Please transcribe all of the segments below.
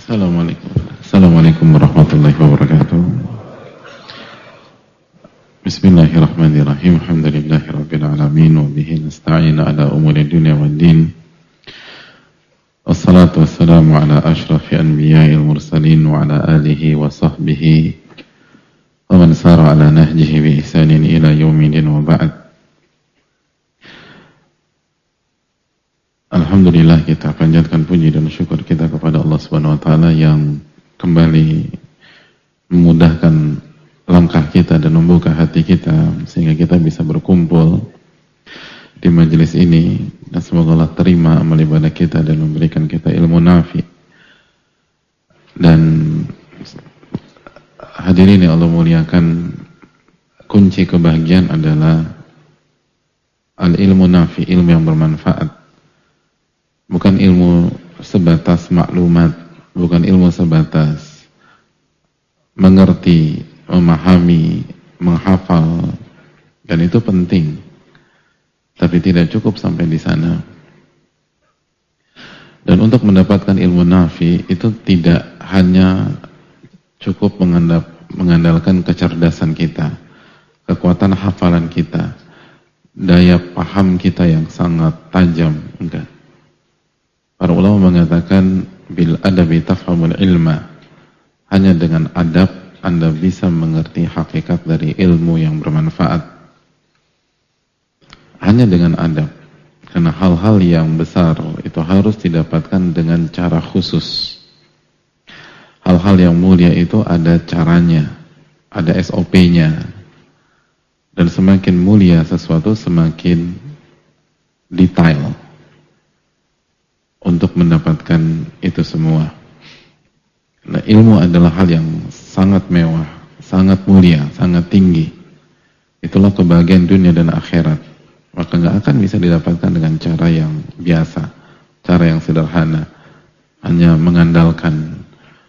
Assalamualaikum warahmatullahi wabarakatuh. Bismillahirrahmanirrahim. Alhamdulillahirabbil alamin wa bihi nasta'in ala umuri dunya waddin. Wassalatu wassalamu ala asyrafil anbiya'il mursalin wa ala alihi wa sahbihi wa man sara ala nahjihi bi ihsanin ila yaumil wa ba'd. Alhamdulillah, kita panjatkan puji dan syukur kita kepada Allah Subhanahu wa taala yang kembali memudahkan langkah kita dan membuka hati kita sehingga kita bisa berkumpul di majelis ini, dan semoga Allah terima amal ibadah kita dan memberikan kita ilmu nafi. Dan hadirin yang Allah muliakan, kunci kebahagiaan adalah al-ilmu nafi, ilmu yang bermanfaat. Bukan ilmu sebatas maklumat, bukan ilmu sebatas mengerti, memahami, menghafal, dan itu penting. Tapi tidak cukup sampai di sana. Dan untuk mendapatkan ilmu nafi itu tidak hanya cukup mengandalkan kecerdasan kita, kekuatan hafalan kita, daya paham kita yang sangat tajam, enggak. Para ulama mengatakan bil adabi tafhamul ilma. Hanya dengan adab Anda bisa mengerti hakikat dari ilmu yang bermanfaat. Hanya dengan adab. Karena hal-hal yang besar itu harus didapatkan dengan cara khusus. Hal-hal yang mulia itu ada caranya, ada SOP-nya. Dan semakin mulia sesuatu semakin detail untuk mendapatkan itu semua. Nah, ilmu adalah hal yang sangat mewah, sangat mulia, sangat tinggi. Itulah kebahagiaan dunia dan akhirat. Maka nggak akan bisa didapatkan dengan cara yang biasa, cara yang sederhana, hanya mengandalkan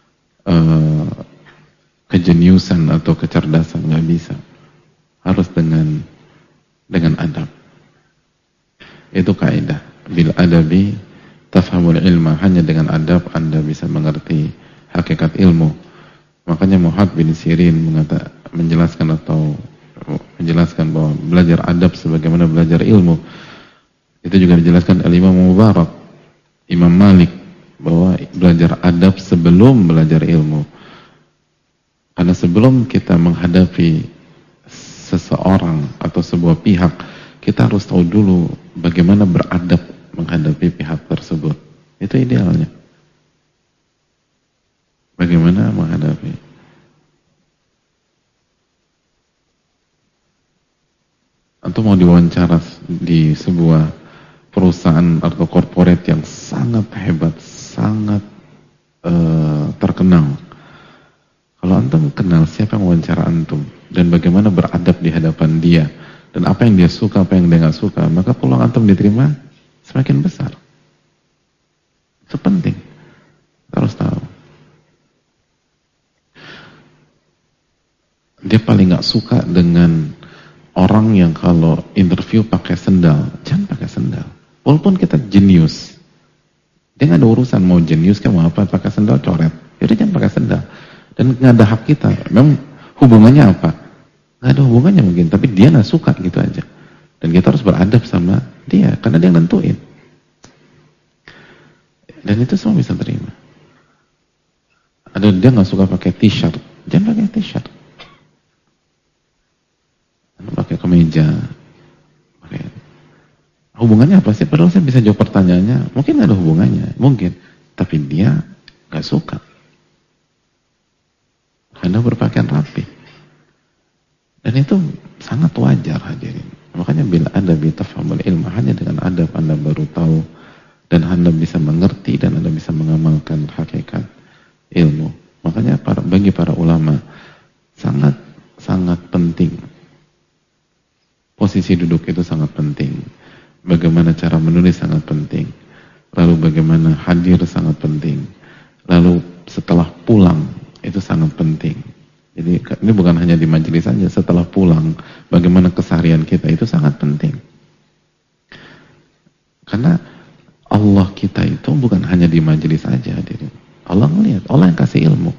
kejeniusan atau kecerdasan, nggak bisa. Harus dengan adab. Itu kaidah bil adabi tafhamul ilma. Hanya dengan adab Anda bisa mengerti hakikat ilmu. Makanya Muhammad bin Sirin menjelaskan bahwa belajar adab sebagaimana belajar ilmu. Itu juga dijelaskan oleh Imam Mubarak, Imam Malik, bahwa belajar adab sebelum belajar ilmu. Karena sebelum kita menghadapi seseorang atau sebuah pihak, kita harus tahu dulu bagaimana beradab menghadapi pihak tersebut. Itu idealnya. Bagaimana menghadapi? Atau mau diwawancara di sebuah perusahaan atau korporat yang sangat hebat, sangat terkenal. Kalau antum kenal siapa yang wawancara antum dan bagaimana beradab di hadapan dia dan apa yang dia suka, apa yang dia nggak suka, maka peluang antum diterima semakin besar. Itu penting. Kita harus tahu. Dia paling gak suka dengan orang yang kalau interview pakai sendal. Jangan pakai sendal. Walaupun kita jenius, dia gak ada urusan mau jenius kan mau apa, pakai sendal coret. Jadi jangan pakai sendal. Dan gak ada hak kita. Memang hubungannya apa? Gak ada hubungannya mungkin, tapi dia gak suka gitu aja. Dan kita harus beradab sama dia, karena dia yang nentuin. Dan itu semua bisa terima. Ada dia nggak suka pakai t-shirt, jangan pakai t-shirt. Pakai kemeja. Hubungannya apa sih? Padahal saya bisa jawab pertanyaannya. Mungkin ada hubungannya, mungkin. Tapi dia nggak suka. Anda berpakaian rapi. Dan itu sangat wajar, hadirin. Makanya bila Anda bitafhamul ilmu, hanya dengan adab Anda baru tahu dan Anda bisa mengerti dan Anda bisa mengamalkan hakikat ilmu. Makanya bagi para ulama sangat penting. Posisi duduk itu sangat penting. Bagaimana cara menulis sangat penting. Lalu bagaimana hadir sangat penting. Lalu setelah pulang itu sangat penting. Jadi ini bukan hanya di majelis saja, setelah pulang bagaimana keseharian kita itu sangat penting. Karena Allah kita itu bukan hanya di majelis saja, hadirin. Allah Allah ngelihat, Allah yang kasih ilmu.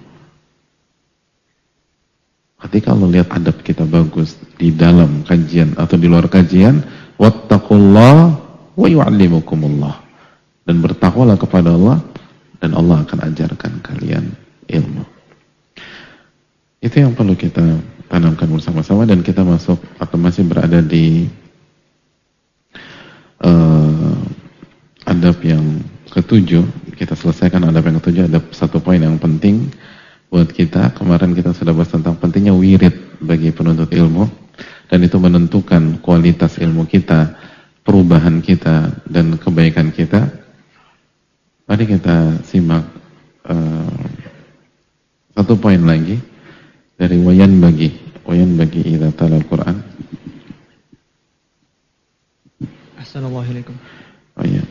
Ketika Allah lihat adab kita bagus di dalam kajian atau di luar kajian, wattaqullah wa yu'allimukumullah, dan bertakwalah kepada Allah dan Allah akan ajarkan kalian ilmu. Itu yang perlu kita tanamkan bersama-sama, dan kita masuk atau masih berada di adab yang ketujuh. Kita selesaikan adab yang ketujuh. Ada satu poin yang penting buat kita. Kemarin kita sudah bahas tentang pentingnya wirid bagi penuntut ilmu, dan itu menentukan kualitas ilmu kita, perubahan kita, dan kebaikan kita. Mari kita simak satu poin lagi dari wayan bagi idza tala al-Quran. Assalamualaikum. Oh iya.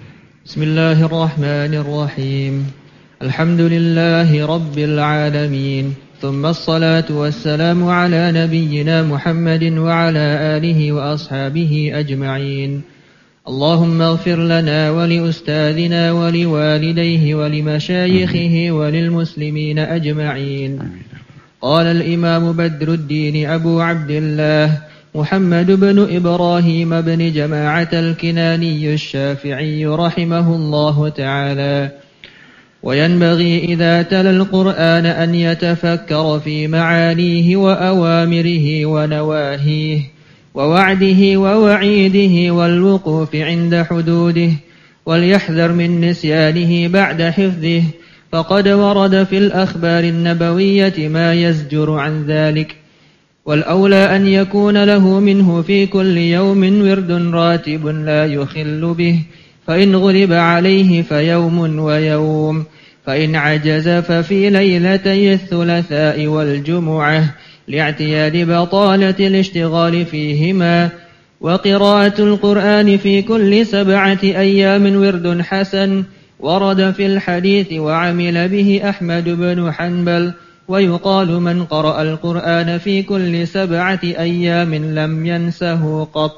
Bismillahirrahmanirrahim. Alhamdulillahi rabbil alamin. Thumma as-salatu was-salamu ala nabiyyina Muhammadin wa ala alihi wa ashabihi ajma'in. Allahumma ighfir lana wa li ustadina wa li walidayhi wa li masyayikhihi wa lil muslimina ajma'in. Qala al-imam Badruddin Abu Abdullah محمد بن إبراهيم بن جماعة الكناني الشافعي رحمه الله تعالى: وينبغي إذا تلا القرآن أن يتفكر في معانيه وأوامره ونواهيه ووعده ووعيده والوقوف عند حدوده، وليحذر من نسيانه بعد حفظه، فقد ورد في الأخبار النبوية ما يزجر عن ذلك. والأولى أن يكون له منه في كل يوم ورد راتب لا يخل به، فإن غلب عليه فيوم ويوم، فإن عجز ففي ليلتي الثلاثاء والجمعة لاعتياد بطالة الاشتغال فيهما. وقراءة القرآن في كل 7 أيام ورد حسن ورد في الحديث وعمل به أحمد بن حنبل. ويقال من قرأ القرآن في كل 7 أيام لم ينسه قط.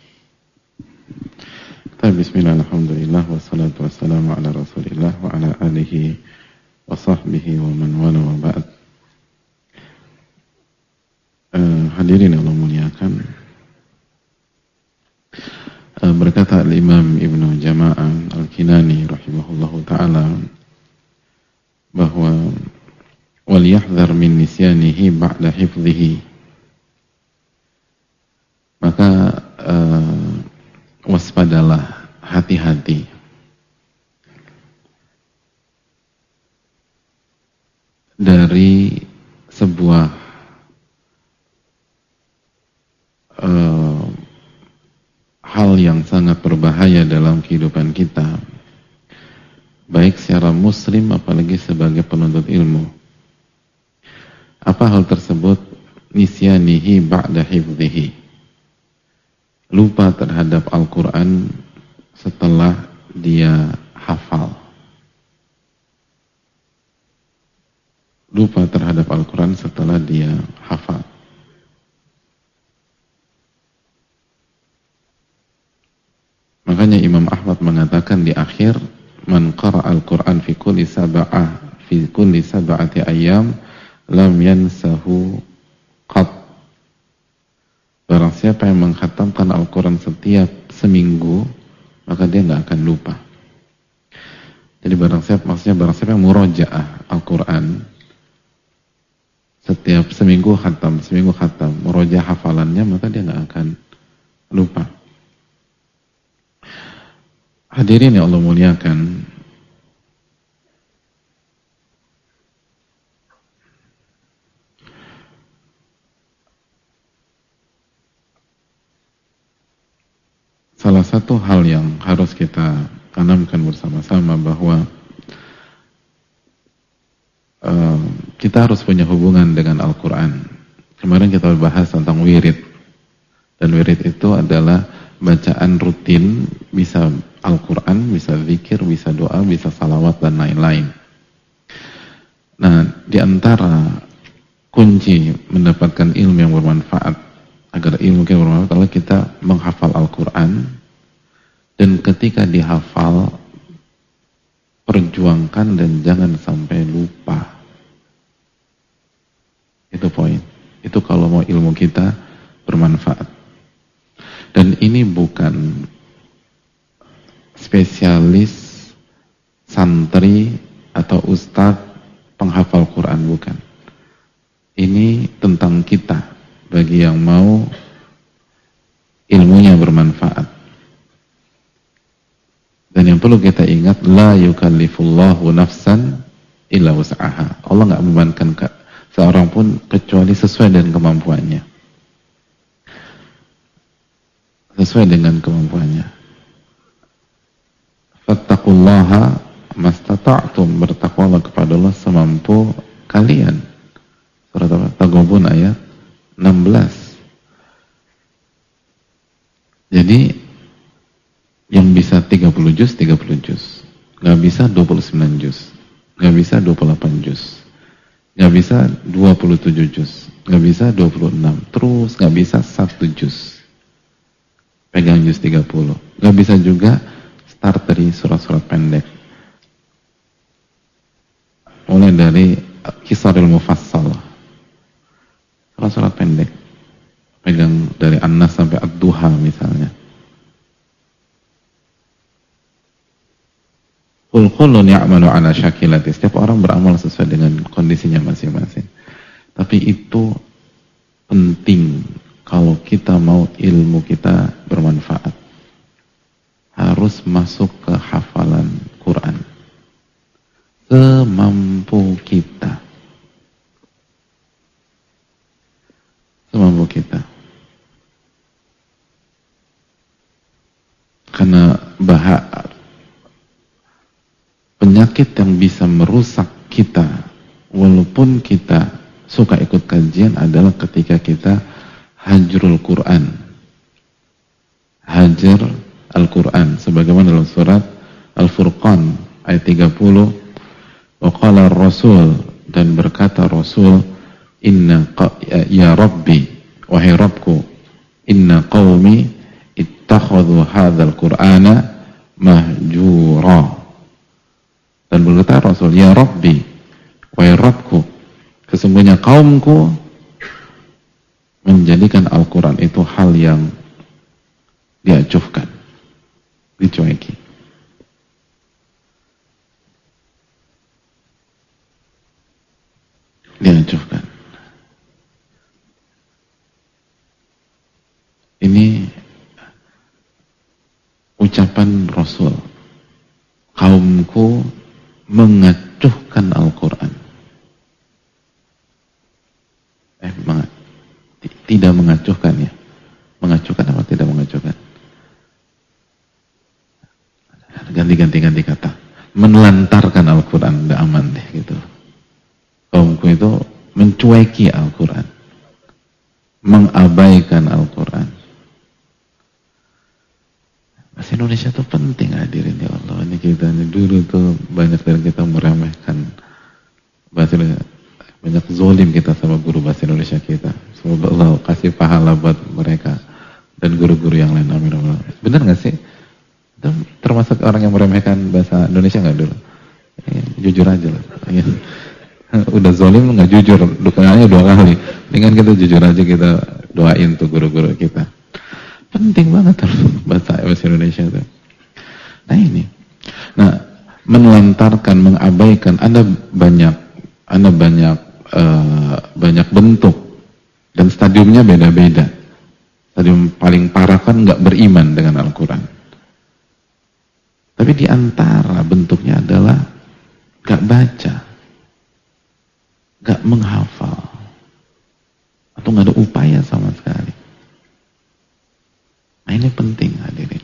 Bismillah, alhamdulillah, wassalatu wassalamu ala rasulillah wa ala alihi wa sahbihi wa man wala wa ba'd. Hadirin yang Allah muliakan, berkata al-Imam Ibnu Jama'ah al-Kinani rahimahullahu ta'ala bahwa وَلْيَحْذَرْ مِنْ نِسْيَانِهِ بَعْدَ حِفْظِهِ, maka waspadalah, hati-hati dari sebuah hal yang sangat berbahaya dalam kehidupan kita, baik secara muslim apalagi sebagai penuntut ilmu. Apa hal tersebut? Nisyanihi ba'da hifdhihi, lupa terhadap Al-Quran setelah dia hafal. Lupa terhadap Al-Quran setelah dia hafal. Makanya Imam Ahmad mengatakan di akhir, man qara al-Quran fi kulli sab'ati ayyam lam yansahu qat. Barang siapa yang mengkhatamkan Al-Quran setiap seminggu, maka dia nggak akan lupa. Jadi barang siapa yang murojaah Al-Quran setiap seminggu khatam, murojaah hafalannya, maka dia nggak akan lupa. Hadirin yang Allah muliakan, salah satu hal yang harus kita tanamkan bersama-sama bahwa kita harus punya hubungan dengan Al-Quran. Kemarin kita bahas tentang wirid, dan wirid itu adalah bacaan rutin, bisa Al-Quran, bisa zikir, bisa doa, bisa salawat, dan lain-lain. Nah, di antara kunci mendapatkan ilmu yang bermanfaat, agar ilmu kita bermanfaat, kalau kita menghafal Al-Quran, dan ketika dihafal perjuangkan dan jangan sampai lupa. Itu poin. Itu kalau mau ilmu kita bermanfaat. Dan ini bukan spesialis santri atau ustadz penghafal Quran, bukan. Ini tentang kita bagi yang mau ilmunya bermanfaat. Dan yang perlu kita ingat, la yukallifullahu nafsan illa wus'aha. Allah nggak membebankan seorang pun kecuali sesuai dengan kemampuannya. Sesuai dengan kemampuannya. Fattaqullaha mastata'tum, bertakwalah kepada Allah semampu kalian. Surat apa? Taghabun ayat 16. Jadi yang bisa 30 juz, 30 juz. Gak bisa 29 juz. Gak bisa 28 juz. Gak bisa 27 juz. Gak bisa 26. Terus gak bisa 1 juz. Pegang juz 30. Gak bisa juga start dari surat-surat pendek. Mulai dari Qisarul Mufassal. Surat-surat pendek. Pegang dari An-Nas sampai Ad-Duha misalnya. Kulun ya'malu ala syakilati. Setiap orang beramal sesuai dengan kondisinya masing-masing. Tapi itu penting kalau kita mau ilmu kita bermanfaat. Harus masuk ke hafalan Quran. Semampu kita. Semampu kita. Karena penyakit yang bisa merusak kita walaupun kita suka ikut kajian adalah ketika kita hajrul Quran, hajar Al-Quran, sebagaimana dalam surat Al-Furqan ayat 30, wa qala ar-rasul, dan berkata Rasul, ya Rabbi, wahai Rabbku, inna qaumi ittakhadhu hadzal Qur'ana mahjura. Dan berkata Rasul, ya Rabbi, wahai Rabbku, sesungguhnya kaumku menjadikan Al-Quran itu hal yang diacuhkan, dicueki. Diacuhkan. Ini ucapan Rasul, kaumku mengacuhkan Al-Quran. Tidak mengacuhkan ya. Mengacuhkan apa tidak mengacuhkan? Ganti kata. Menelantarkan Al-Quran, udah aman deh gitu. Kaumku itu mencueki Al-Quran. Mengabaikan Al-Quran. Bahasa Indonesia itu penting, hadirin ya Allah. Ini kita ini dulu tuh banyak dari kita meremehkan bahasa Indonesia. Banyak zolim kita sama guru bahasa Indonesia kita. Semoga Allah kasih pahala buat mereka dan guru-guru yang lain. Amin. Benar nggak sih? Itu termasuk orang yang meremehkan bahasa Indonesia nggak dulu? Ya, jujur aja lah. Ya. Udah zolim nggak jujur, dukanya 2 kali. Dengan kita jujur aja, kita doain tuh guru-guru kita. Penting banget bahasa Indonesia itu. Nah ini. Nah, menelantarkan, mengabaikan, ada banyak bentuk dan stadiumnya beda-beda. Stadium paling parah kan nggak beriman dengan Al-Quran. Tapi di antara bentuknya adalah nggak baca, nggak menghafal, atau nggak ada upaya sama sekali. Nah ini penting, hadirin.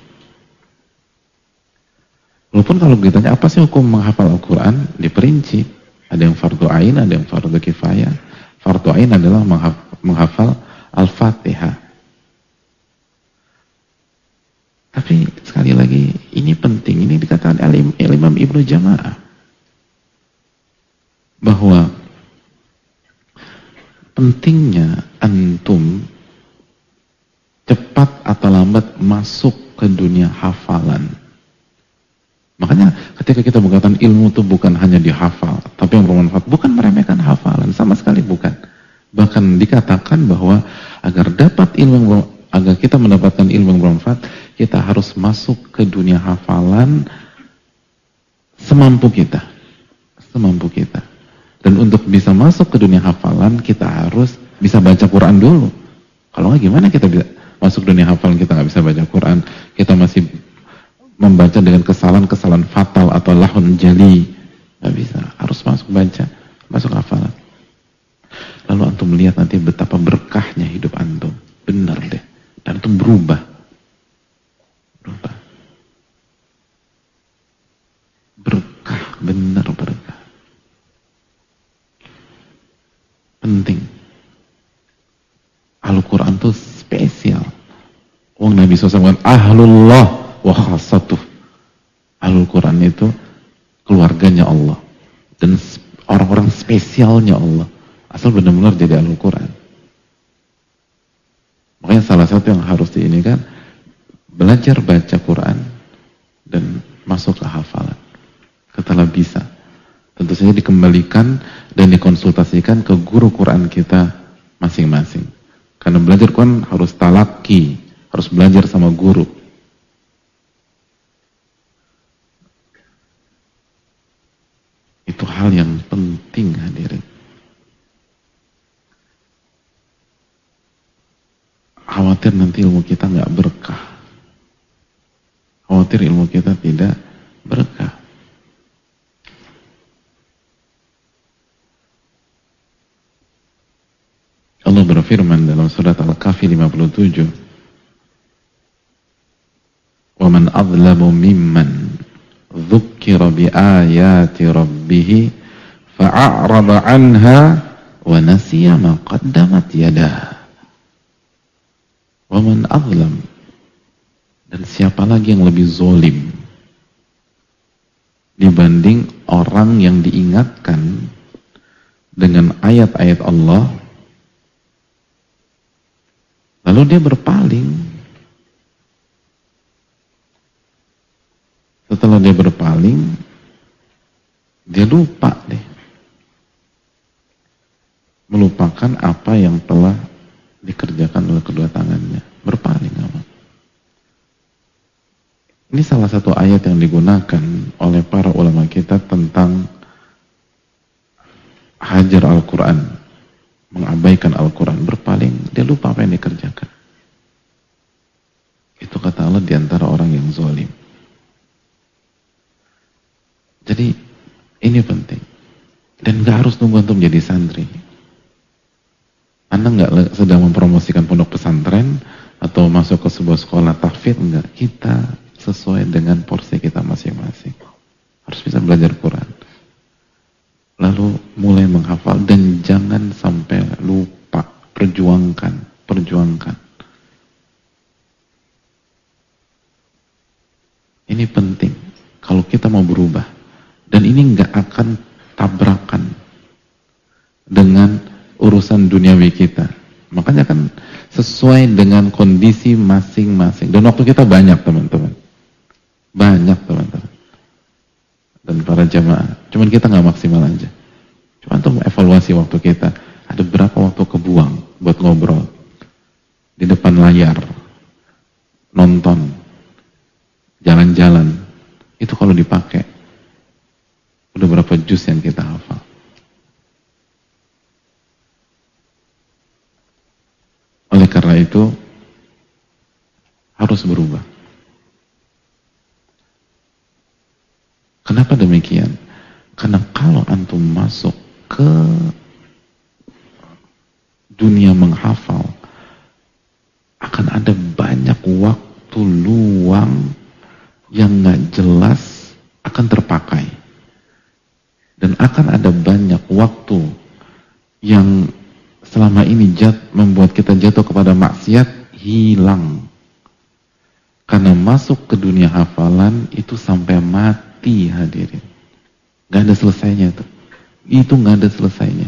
Walaupun kalau ditanya apa sih hukum menghafal Al-Quran, diperinci. Ada yang fardu ain, ada yang fardu kifayah. Fardu ain adalah menghafal Al-Fatihah. Tapi sekali lagi, ini penting. Ini dikatakan Imam Ibnu Jama'ah. Bahwa pentingnya antum cepat atau lambat masuk ke dunia hafalan. Makanya Ketika kita mengatakan ilmu itu bukan hanya dihafal, tapi yang bermanfaat, bukan meremehkan hafalan, sama sekali bukan. Bahkan dikatakan bahwa agar kita mendapatkan ilmu yang bermanfaat, kita harus masuk ke dunia hafalan semampu kita. Semampu kita. Dan untuk bisa masuk ke dunia hafalan, kita harus bisa baca Quran dulu. Kalau nggak, gimana kita bisa masuk dunia hafalan, kita nggak bisa baca Quran, kita masih membaca dengan kesalahan-kesalahan fatal atau lahun jali, nggak bisa. Harus masuk baca, masuk hafalan. Lalu antum melihat nanti betapa berkahnya hidup antum. Benar deh. Dan antum berubah. Berkah, benar berkah. Penting. Al-Quran itu spesial. Nabi SAW ahlullah wa khassatuh. Al-Quran itu keluarganya Allah dan orang-orang spesialnya Allah. Asal benar-benar jadi Al-Quran. Makanya salah satu yang harus diinikan, belajar baca Quran dan masuk ke hafalan. Setelah bisa, tentu saja dikembalikan dan dikonsultasikan ke guru Quran kita masing-masing. Karena belajar Quran harus talaki, harus belajar sama guru. Itu hal yang penting, hadirin. Khawatir nanti ilmu kita nggak berkah. Khawatir ilmu kita tidak berkah. Allah berfirman dalam surat Al-Kahfi 57, "Wa man adlamu mimman dzukira bi ayati rabbih fa'arada 'anha wa nasiya ma qaddamat yadah." Wa man adlam, dan siapa lagi yang lebih zolim dibanding orang yang diingatkan dengan ayat-ayat Allah lalu dia berpaling. Setelah dia berpaling, dia lupa deh, melupakan apa yang telah dikerjakan oleh kedua tangannya, berpaling. Ini salah satu ayat yang digunakan oleh para ulama kita tentang hajar Al-Quran, mengabaikan Al-Quran, berpaling, dia lupa apa yang dikerjakan. Itu kata Allah diantara orang yang zalim. Jadi ini penting, dan gak harus nunggu untuk menjadi santri. Anda nggak sedang mempromosikan pondok pesantren atau masuk ke sebuah sekolah tahfidz, enggak. Kita sesuai dengan porsi kita masing-masing. Harus bisa belajar Quran. Lalu mulai menghafal dan jangan sampai lupa. Perjuangkan. Ini penting kalau kita mau berubah. Dan ini nggak akan tabrakan dengan urusan duniawi kita. Makanya kan sesuai dengan kondisi masing-masing. Dan waktu kita banyak, teman-teman. Banyak, teman-teman. Dan para jamaah. Cuman kita nggak maksimal aja. Cuman untuk evaluasi waktu kita. Ada berapa waktu kebuang buat ngobrol. Di depan layar. Nonton. Jalan-jalan. Itu kalau dipakai. Udah berapa juz yang kita hafal. Oleh karena itu harus berubah. Kenapa demikian? Karena kalau antum masuk ke dunia menghafal, akan ada banyak waktu luang yang gak jelas akan terpakai. Dan akan ada banyak waktu yang selama ini membuat kita jatuh kepada maksiat, hilang. Karena masuk ke dunia hafalan itu sampai mati, hadirin. Gak ada selesainya tuh. Itu gak ada selesainya.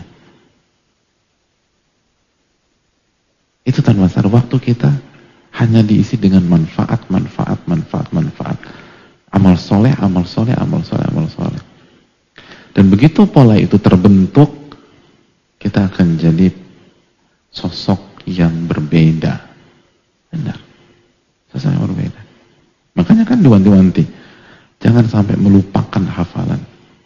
Itu tanpa sadar waktu kita hanya diisi dengan manfaat. Amal soleh, amal soleh, amal soleh, amal soleh. Dan begitu pola itu terbentuk, kita akan jadi sosok yang berbeda. Benar. Sosok yang berbeda. Makanya kan diwanti-wanti, jangan sampai melupakan hafalan.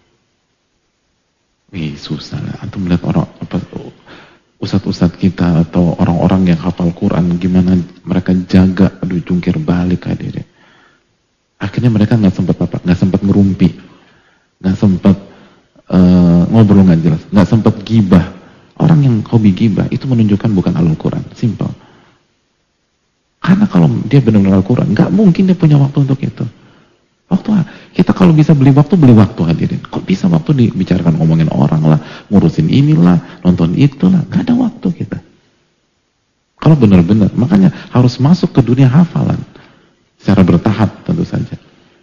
Susah lah. Antum melihat orang ustadz-ustadz kita atau orang-orang yang hafal Quran, gimana mereka jaga, jungkir balik hadirin. Akhirnya mereka nggak sempat ngerumpi, nggak sempat ngobrol nggak jelas, nggak sempat gibah. Orang yang hobi gibah itu menunjukkan bukan alul Quran, simple. Karena kalau dia benar-benar Al-Quran, nggak mungkin dia punya waktu untuk itu. Kita kalau bisa beli waktu hadirin. Kok bisa waktu dibicarakan, ngomongin orang lah, ngurusin inilah, nonton itulah, nggak ada waktu kita. Kalau benar-benar, makanya harus masuk ke dunia hafalan secara bertahap tentu saja.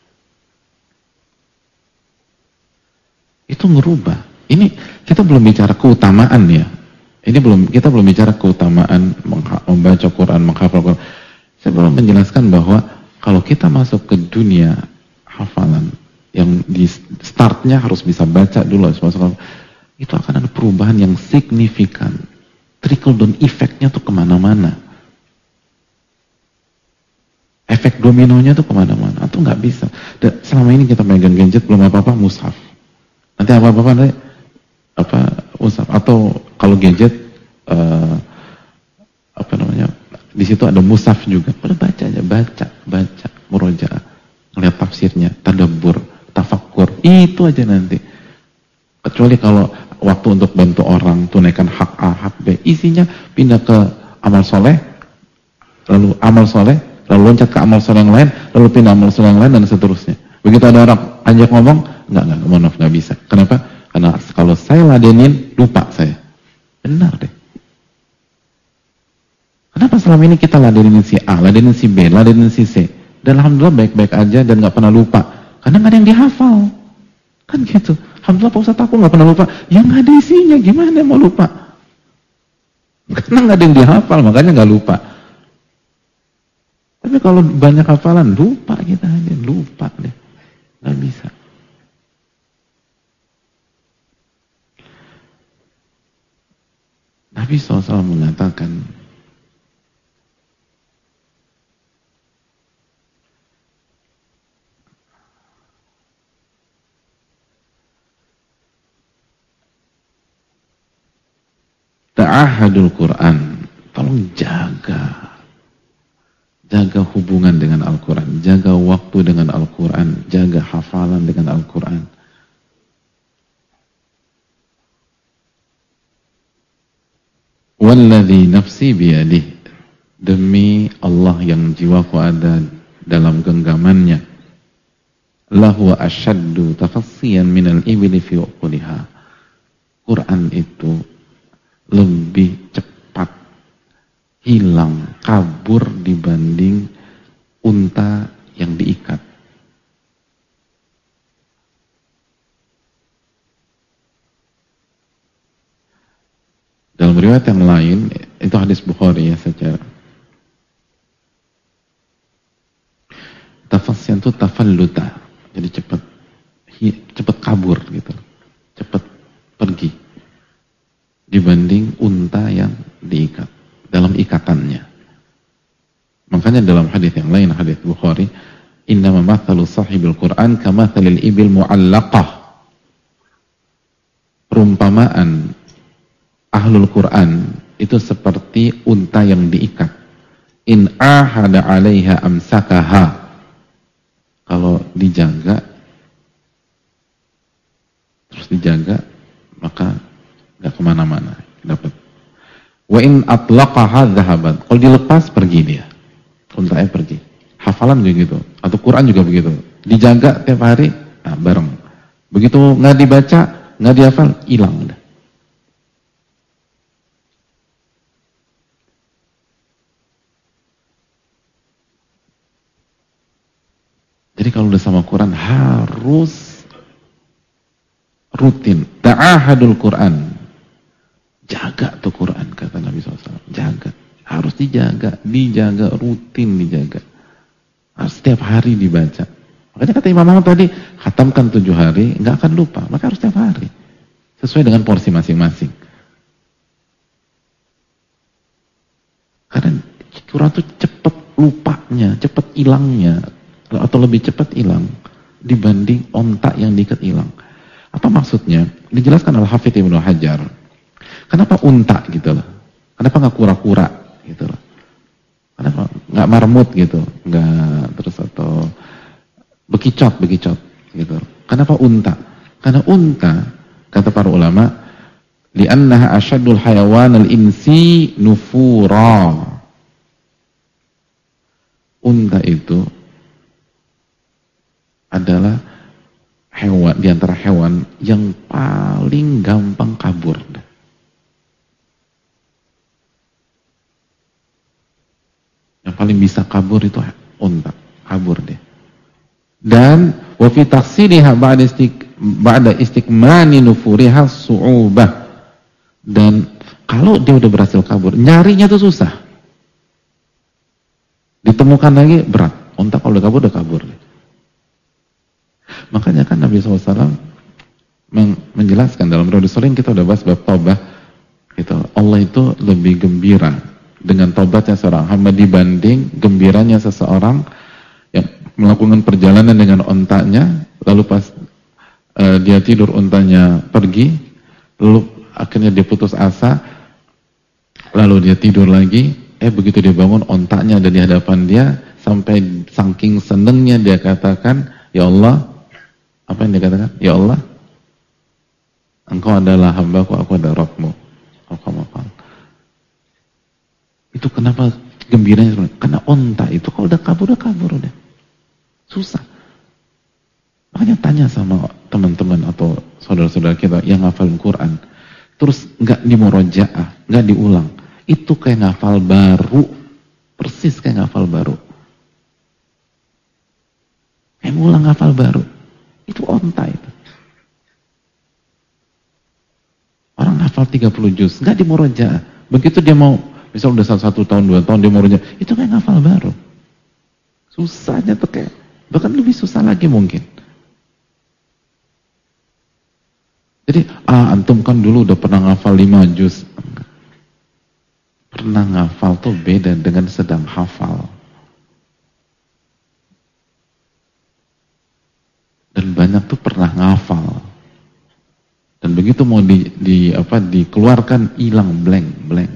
Itu ngerubah. Ini kita belum bicara keutamaan ya. Kita belum bicara keutamaan membaca Quran, menghafal Quran. Saya belum menjelaskan bahwa kalau kita masuk ke dunia hafalan yang di startnya harus bisa baca dulu, itu akan ada perubahan yang signifikan. Trickle down efeknya tuh kemana-mana. Efek dominonya tuh kemana-mana. Atau nggak bisa. Dan selama ini kita megang gadget belum apa-apa mushaf. Nanti apa-apa nanti mushaf. Atau kalau gadget di situ ada mushaf juga. Udah baca aja, baca, murojaah, ngeliat tafsirnya, tadabbur, tafakkur, itu aja nanti. Kecuali kalau waktu untuk bantu orang, tunaikan hak A, hak B, isinya pindah ke amal soleh, lalu loncat ke amal soleh yang lain, lalu pindah amal soleh yang lain, dan seterusnya. Begitu ada orang ajak ngomong, enggak, maaf, nggak bisa. Kenapa? Karena kalau saya ladenin, lupa saya. Benar deh. Kenapa selama ini kita ladenin si A, ladenin si B, ladenin si C, dan alhamdulillah baik-baik aja dan nggak pernah lupa? Karena nggak ada yang dihafal, kan gitu. Alhamdulillah Pak Ustadz, aku nggak pernah lupa. Yang nggak ada isinya, gimana mau lupa? Karena nggak ada yang dihafal, makanya nggak lupa. Tapi kalau banyak hafalan, lupa kita aja, lupa deh, nggak bisa. Nabi SAW mengatakan, ta'ahadul Quran, tolong jaga hubungan dengan Al-Quran, jaga waktu dengan Al-Quran, jaga hafalan dengan Al-Quran. Walladhi nafsi biyadih, demi Allah yang jiwaku ada dalam genggamannya, lahu asyaddu tafassiyan minal ibli fi uquliha. Quran itu lebih cepat hilang, kabur dibanding unta yang diikat. Dalam riwayat yang lain, itu hadis Bukhari ya, secara tafasyan itu tafalluta, jadi cepat kabur gitu, cepat pergi dibanding unta yang diikat dalam ikatannya. Makanya dalam hadis yang lain, hadis Bukhari, innama mathalu sahibil Quran kamathalil ibil mu'allaqah. Perumpamaan ahlul Quran itu seperti unta yang diikat. In ahada 'alaiha amsakaha. Kalau dijaga, terus dijaga, maka gak kemana-mana, dapat. Wa in atlaqaha dhahabat. Kalau dilepas, pergi dia, untanya pergi. Hafalan juga gitu, atau Quran juga begitu. Dijaga tiap hari, bareng. Begitu nggak dibaca, nggak dihafal, hilang udah. Jadi kalau udah sama Quran harus rutin. Ta'ahadul Quran. Jaga tuh Quran, kata Nabi SAW. Jaga. Harus dijaga, rutin dijaga. Harus setiap hari dibaca. Makanya kata Imam Ahmad tadi, khatamkan 7 hari, nggak akan lupa. Maka harus setiap hari. Sesuai dengan porsi masing-masing. Karena Quran itu cepat lupanya, cepat hilangnya, atau lebih cepat hilang dibanding ontak yang diikat hilang. Apa maksudnya? Dijelaskan Al-Hafidz Ibnu Hajar. Kenapa unta gitu loh? Kenapa nggak kura-kura gitu loh? Kenapa nggak marmut gitu? Nggak terus atau bekicot gitu. Kenapa unta? Karena unta, kata para ulama, li'annaha asyaddul hayawanil insi nufura. Unta itu adalah hewan, di antara hewan yang paling gampang kabur. Yang paling bisa kabur itu unta, kabur dia. Dan wa fi taksiriha ba'da istikmani nufuriha su'ubah. Dan kalau dia udah berhasil kabur, nyarinya tuh susah. Ditemukan lagi berat. Unta kalau udah kabur. Makanya kan Nabi SAW menjelaskan dalam Riyadhus Shalihin, kita udah bahas bab taubah gitu. Allah itu lebih gembira dengan taubatnya seorang hamba dibanding gembiranya seseorang yang melakukan perjalanan dengan ontanya, lalu pas dia tidur ontanya pergi, lalu akhirnya dia putus asa, lalu dia tidur lagi, begitu dia bangun ontanya ada di hadapan dia, sampai saking senengnya dia katakan, ya Allah, apa yang dia katakan? Ya Allah, Engkau adalah hambaku, aku adalah Rabbmu. Itu kenapa gembiranya sebenarnya? Karena onta itu kalau udah kabur udah. Susah. Makanya tanya sama teman-teman atau saudara-saudara kita yang ngafal Quran, terus nggak dimurojaah, nggak diulang, itu kayak ngafal baru, persis kayak ngafal baru. Kayak ngulang ngafal baru. Itu onta itu. Orang hafal 30 juz, nggak dimurojaah. Begitu dia mau, misal udah 1 tahun, 2 tahun dia murojaah, itu kayak ngafal baru. Susahnya tuh kayak, bahkan lebih susah lagi mungkin. Jadi, antum kan dulu udah pernah ngafal 5 juz. Pernah ngafal tuh beda dengan sedang hafal. Dan banyak tuh pernah ngafal. Dan begitu mau dikeluarkan, hilang blank.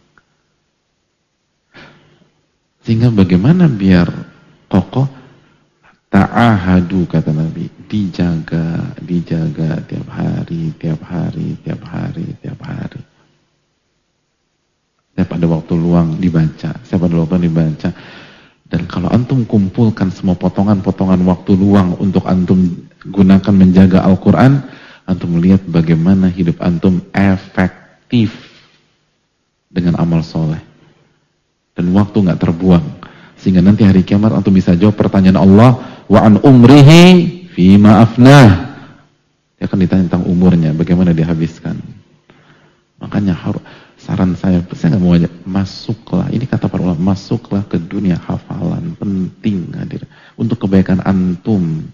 Sehingga bagaimana biar kokoh? Ta'ahadu, kata Nabi, dijaga tiap hari. Setiap ada waktu luang dibaca, Dan kalau antum kumpulkan semua potongan-potongan waktu luang untuk antum gunakan menjaga Al-Quran, antum melihat bagaimana hidup antum efektif dengan amal soleh. Dan waktu nggak terbuang. Sehingga nanti hari kiamat antum bisa jawab pertanyaan Allah, wa an umrihi fima afnah. Dia akan ditanya tentang umurnya, bagaimana dihabiskan. Makanya saran saya nggak mau aja, masuklah, ini kata para ulama, masuklah ke dunia hafalan, penting hadir untuk kebaikan antum.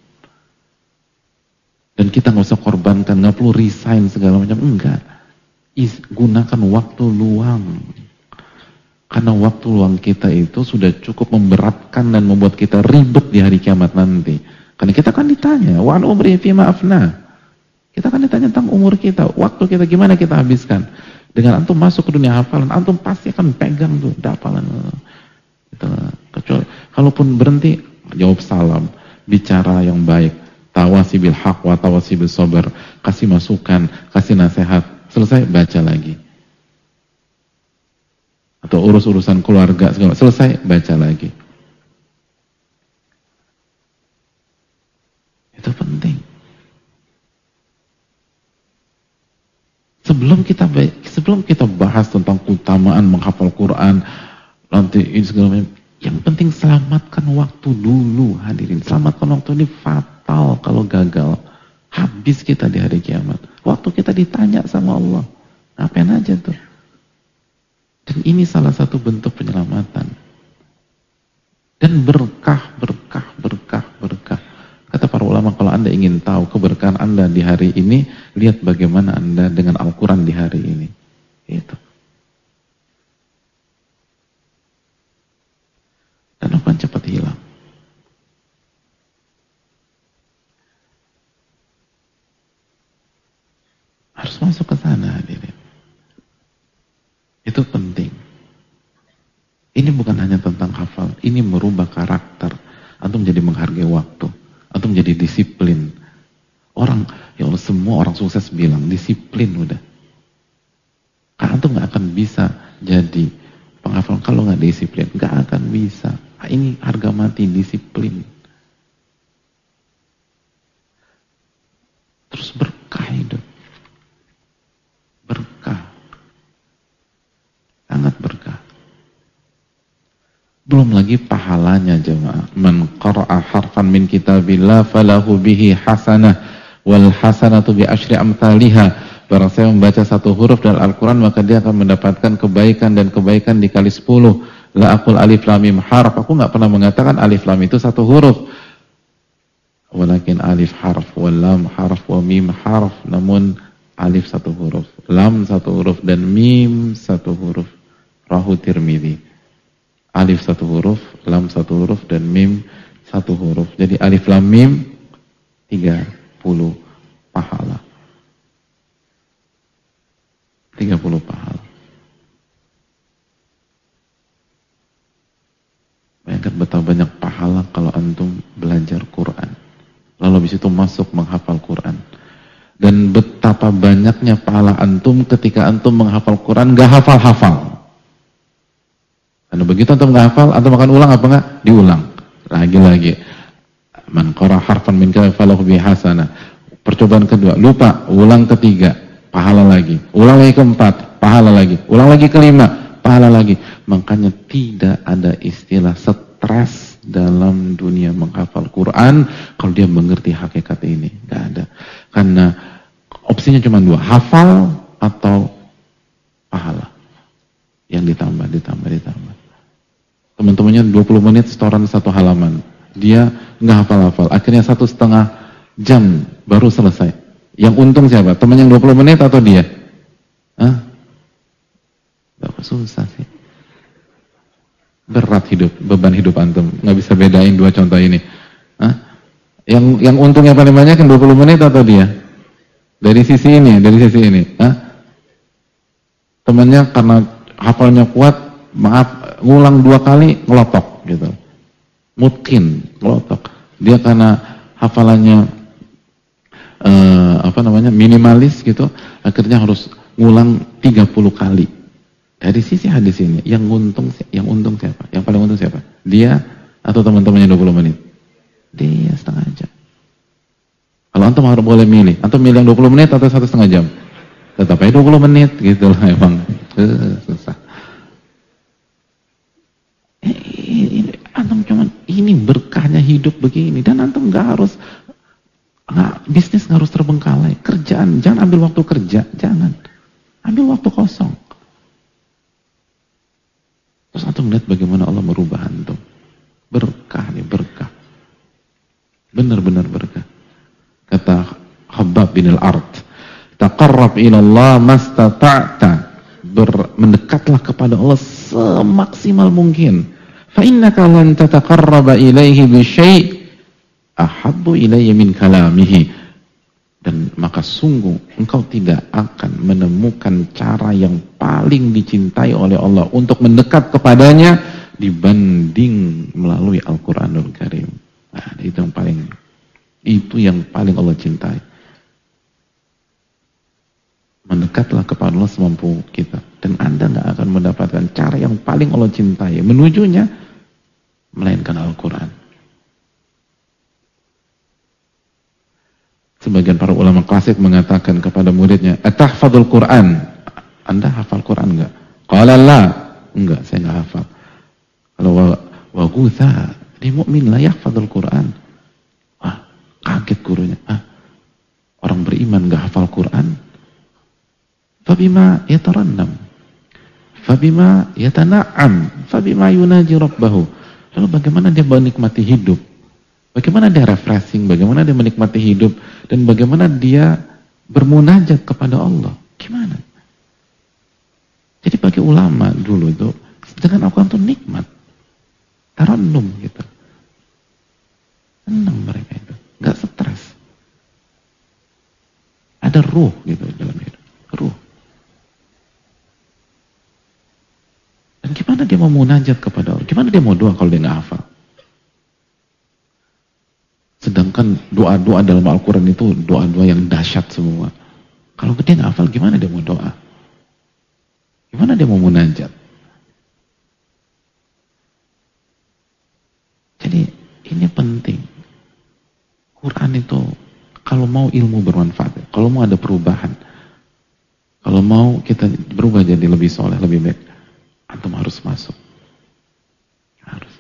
Dan kita nggak usah korbankan, nggak perlu resign segala macam, enggak. Gunakan waktu luang. Karena waktu luang kita itu sudah cukup memberatkan dan membuat kita ribet di hari kiamat nanti. Karena kita akan ditanya, wa an umri fima afna. Kita akan ditanya tentang umur kita, waktu kita gimana kita habiskan. Dengan antum masuk ke dunia hafalan, antum pasti akan pegang tuh hafalan. Kecuali kalaupun berhenti, jawab salam, bicara yang baik, tawasi bil haq wa tawasi bil sabar, kasih masukan, kasih nasihat, selesai baca lagi. Atau urus-urusan keluarga segala, selesai baca lagi. Itu penting. Sebelum kita bahas tentang keutamaan menghafal Quran, nanti ini segala macam, yang penting selamatkan waktu dulu, hadirin. Selamatkan waktu, ini fatal kalau gagal. Habis kita di hari kiamat. Waktu kita ditanya sama Allah, ngapain aja tuh? Dan ini salah satu bentuk penyelamatan. Dan berkah. ulama, kalau Anda ingin tahu keberkahan Anda di hari ini, lihat bagaimana Anda dengan Al-Quran di hari ini. Itu. Dan akan cepat hilang. Harus masuk ke sana, hadirin. Itu penting. Ini bukan hanya tentang hafal, ini merubah karakter. Antum jadi menghargai waktu, antum jadi disiplin. Orang, ya Allah, semua orang sukses bilang disiplin udah. Karena antum nggak akan bisa jadi penghafal kalau nggak disiplin, nggak akan bisa. Ini harga mati disiplin. Terus berkah hidup. Berkah. Sangat berkah. Belum lagi pahalanya jemaah. Man qara'a harfan min kitabillah falahu bihi hasanah wal hasanatu bi asyri amthaliha. Barang saya membaca satu huruf dari Al-Quran, maka dia akan mendapatkan kebaikan dan kebaikan dikali 10. La aqul alif lam mim harf. Aku nggak pernah mengatakan alif lam itu satu huruf. Walakin alif harf, wal lam harf, wa mim harf. Namun alif satu huruf, lam satu huruf, dan mim satu huruf. Rahu Tirmidzi. Alif satu huruf, lam satu huruf, dan mim satu huruf. Jadi alif lam mim 30 pahala. 30 pahala. Bayangkan betapa banyak pahala kalau antum belajar Quran. Lalu habis itu masuk menghafal Quran. Dan betapa banyaknya pahala antum ketika antum menghafal Quran gak hafal-hafal. Karena begitu antum gak hafal, antum akan ulang apa enggak? Diulang. Lagi-lagi. Man qara harfan min kalam falahu bi hasanah. Percobaan kedua, lupa, ulang ketiga, pahala lagi. Ulang lagi keempat, pahala lagi. Ulang lagi kelima, pahala lagi. Makanya tidak ada istilah stres dalam dunia menghafal Quran kalau dia mengerti hakikat ini. Gak ada. Karena opsinya cuma dua, hafal atau pahala. Yang ditambah. Teman-temannya 20 menit setoran satu halaman. Dia nggak hafal-hafal. Akhirnya 1,5 jam baru selesai. Yang untung siapa? Teman yang 20 menit atau dia? Hah? Susah sih. Berat hidup, beban hidup antum. Nggak bisa bedain dua contoh ini. Hah? Yang untungnya paling banyak yang 20 menit atau dia? Dari sisi ini. Hah? Temannya karena hafalnya kuat, maaf, ngulang 2 kali, ngelotok gitu. Mungkin ngelotok. Dia karena hafalannya minimalis gitu, akhirnya harus ngulang 30 kali. Dari sisi hadis ini, yang untung siapa? Yang paling untung siapa? Dia atau teman-temannya 20 menit? Dia setengah jam. Kalau antum harus boleh milih, antum milih yang 20 menit atau 1,5 jam? Tetap aja 20 menit gitu lah emang. Susah. Antum cuman ini berkahnya hidup begini, dan antum bisnis nggak harus terbengkalai. Kerjaan, jangan ambil waktu kerja, jangan. Ambil waktu kosong. Terus antum melihat bagaimana Allah merubah antum. Berkah nih, berkah. Benar-benar berkah. Kata Khabbab bin al-Ard, taqarrab ila Allah mastata'ta. Mendekatlah kepada Allah semaksimal mungkin. Fa innaka lan tataqarraba ilaihi bi syai' ahabbu ilayya min kalamihi. Dan maka sungguh engkau tidak akan menemukan cara yang paling dicintai oleh Allah untuk mendekat kepadanya dibanding melalui Al-Quranul Karim. Nah, itu yang paling Allah cintai. Mendekatlah kepada Allah semampu kita, dan Anda nggak akan mendapatkan cara yang paling Allah cintai menujunya melainkan Al-Quran. Sebagian para ulama klasik mengatakan kepada muridnya, "Atahfadzul Quran?" Anda hafal Quran enggak? Qala la. Enggak, saya enggak hafal. Kalau wa gutha, dia mukmin la yahfadzul Quran. Wah, kaget gurunya. Orang beriman enggak hafal Quran? Fabima yatarannam? Fabima yatana'am? Fabima yunaji rabbahu? Lalu bagaimana dia menikmati hidup? Bagaimana dia refreshing, bagaimana dia menikmati hidup, dan bagaimana dia bermunajat kepada Allah. Gimana? Jadi bagi ulama dulu itu, dengan Al-Quran itu nikmat. Tarannum gitu. Senang mereka itu. Gak stres. Ada ruh gitu dalam hidup. Ruh. Dan gimana dia mau munajat kepada Allah? Gimana dia mau doa kalau dia gak hafal? Sedangkan doa-doa dalam Al-Quran itu doa-doa yang dahsyat semua. Kalau dia gak hafal, gimana dia mau doa? Gimana dia mau munajat? Jadi ini penting. Quran itu kalau mau ilmu bermanfaat, kalau mau ada perubahan, kalau mau kita berubah jadi lebih soleh, lebih baik, antum harus masuk. Harus.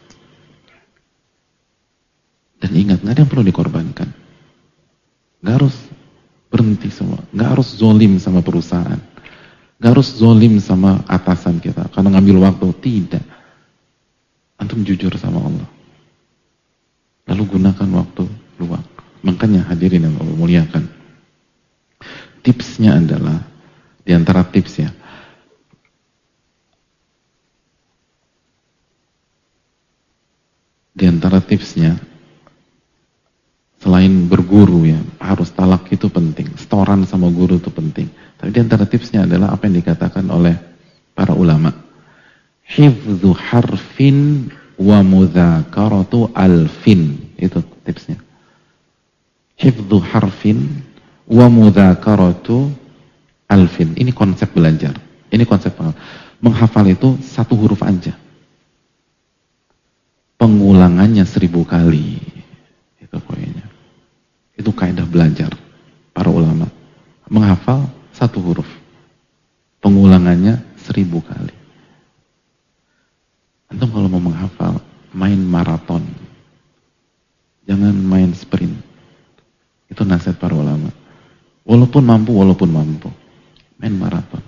Dan ingat, nggak ada yang perlu dikorbankan. Nggak harus berhenti semua. Nggak harus zolim sama perusahaan. Nggak harus zolim sama atasan kita karena ngambil waktu. Tidak. Antum jujur sama Allah. Lalu gunakan waktu luang. Makanya hadirin yang Allah muliakan. Tipsnya adalah, di antara tips ya, di antara tipsnya, selain berguru ya, harus talak itu penting, setoran sama guru itu penting. Tapi di antara tipsnya adalah apa yang dikatakan oleh para ulama. Hifdzu harfin wa mudzakaratu alfin. Itu tipsnya. Hifdzu harfin wa mudzakaratu alfin. Ini konsep belajar. Ini konsep menghafal itu satu huruf aja. Pengulangannya 1000 kali. Itu poinnya. Itu kaidah belajar para ulama. Menghafal satu huruf. Pengulangannya 1000 kali. Antum kalau mau menghafal, main maraton. Jangan main sprint. Itu nasihat para ulama. Walaupun mampu. Main maraton.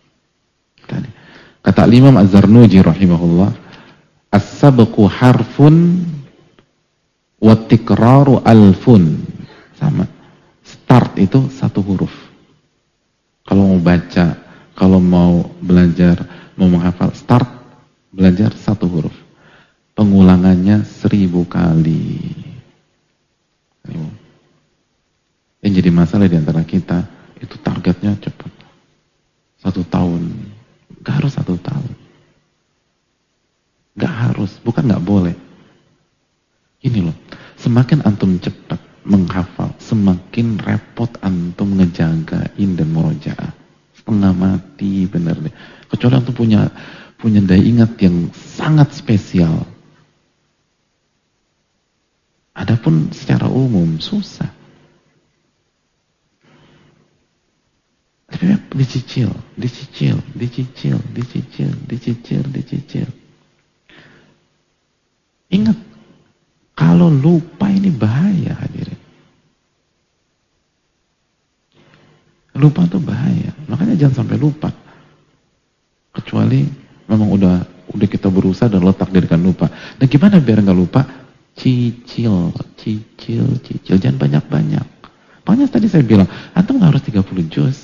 Kata Imam Az-Zarnuji rahimahullah, as-sabqu harfun wa tikraru alfun. Sama. Start itu satu huruf. Kalau mau baca, kalau mau belajar, mau menghafal, start belajar satu huruf. Pengulangannya 1000 kali. Yang jadi masalah di antara kita, itu targetnya cepat. 1 tahun. Gak harus 1 tahun. Gak harus, bukan gak boleh. Ini loh, semakin antum cepat menghafal, semakin repot antum ngejagain dan murojaah. Setengah mati bener deh. Kecuali antum punya daya ingat yang sangat spesial. Adapun secara umum susah. Tapi dicicil. Ingat, kalau lupa ini bahaya hadirin. Lupa itu bahaya. Makanya jangan sampai lupa. Kecuali memang udah kita berusaha dan letak dirikan lupa. Dan gimana biar nggak lupa? Cicil. Jangan banyak-banyak. Makanya tadi saya bilang, antum nggak harus 30 juz.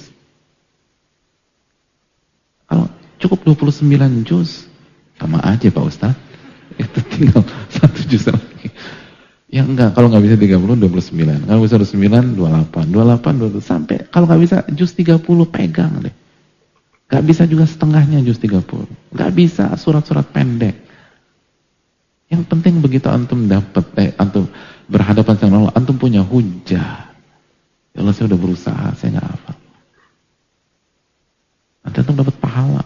Kalau cukup 29 juz, sama aja Pak Ustadz. Itu tinggal 1 juz lagi. Ya enggak, kalau nggak bisa 30, 29. Kalau bisa 29, 28, sampai kalau nggak bisa juz 30 pegang deh. Nggak bisa juga setengahnya juz 30. Nggak bisa surat-surat pendek. Yang penting begitu antum dapat, antum berhadapan dengan Allah, antum punya hujah. Ya Allah, saya udah berusaha, saya nggak hafal. Nanti antum dapat pahala.